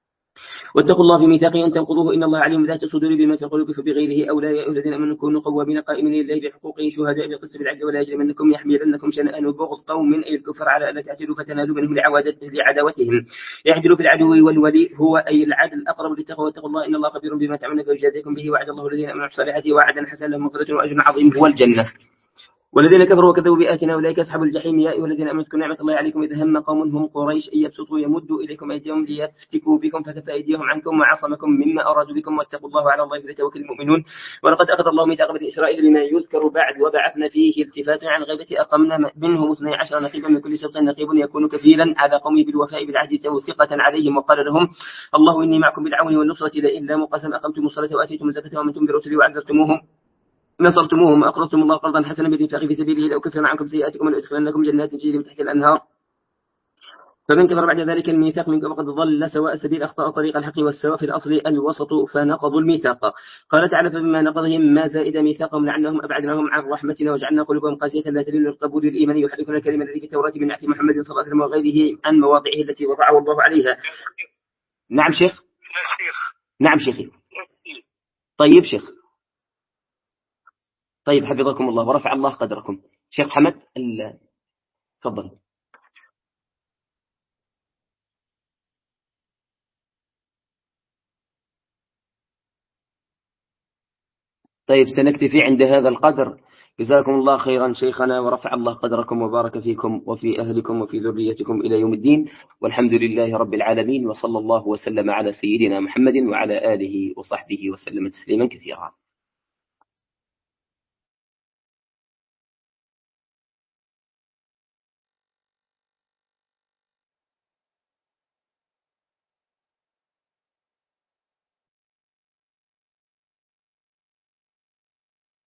واتقوا الله في ميثاقه أن تنقضوه إن الله عليم ذات الصدور بما في القلوب فبغيره أولى يا أيها الذين آمنوا كونوا قوامين قائمين لله بحقوقه شهداء بالقسط بالعدل ولا يجرمنكم يحملنكم شنآن بغض قوم أي الكفر على ألا تعدلوا فتنالوا منهم لعداوتهم اعدلوا في العدو والولي هو أي العدل أقرب للتقوى واتقوا الله إن الله خبير بما تعملون فيجازيكم به وعد الله الذين آمنوا بالصالحات وعدا حسنا لهم مغفرة وأجر عظيم هو الجنة. والذين كفروا وكذبوا بآياتنا أولئك أصحاب الجحيم. يا أيها الذين آمنوا اذكروا نعمة الله عليكم إذ هم قوم هم قريش أن يبسطوا يمدوا إليكم أيديهم ليفتكوا بكم فكف أيديهم عنكم وعصمكم مما أرادوا بكم واتقوا الله على الله فليتوكل المؤمنون. ولقد أخذ الله ميثاق بني إسرائيل بما يذكر بعد وبعثنا فيه التفاتا عن غيبة أقمنا منهم اثني عشر نقيبا من كل سبط نقيب يكون كفيلا على قومه بالوفاء بالعهد توثيقة عليهم وقال لهم الله إني معكم بالعون والنصرة لئن لام قسم أقمتم الصلاة وآتيتم الزكاة ومنتم برسلي وعزرتموهم نصرتموهم وأقرضتم الله قرضا حسنا بالإنفاق في سبيله لأكفر عنكم سيئاتكم ولأدخلنكم جنات تجري من تحت الأنهار فمن كفر بعد ذلك الميثاق منكم فقد ضل سواء السبيل أخطأ طريق الحق والسواء في الأصل الوسط فنقضوا الميثاق. قال تعالى فبما نقضهم ما زائد ميثاقهم لعنهم أبعدناهم عن رحمتنا وجعلنا قلوبهم قاسية لا تلين القبول الإيمان يحرفون الكلمة الذي في التوراة من نعت محمد صلى الله عليه وسلم وغيره عن مواضعه التي وضعه الله عليها. نعم شيخ. نعم شيخي. طيب شيخ. طيب حفظكم الله ورفع الله قدركم. شيخ حمد تفضل. طيب سنكتفي عند هذا القدر. جزاكم الله خيرا شيخنا ورفع الله قدركم وبارك فيكم وفي أهلكم وفي ذريتكم إلى يوم الدين والحمد لله رب العالمين وصلى الله وسلم على سيدنا محمد وعلى آله وصحبه وسلم تسليما كثيرا.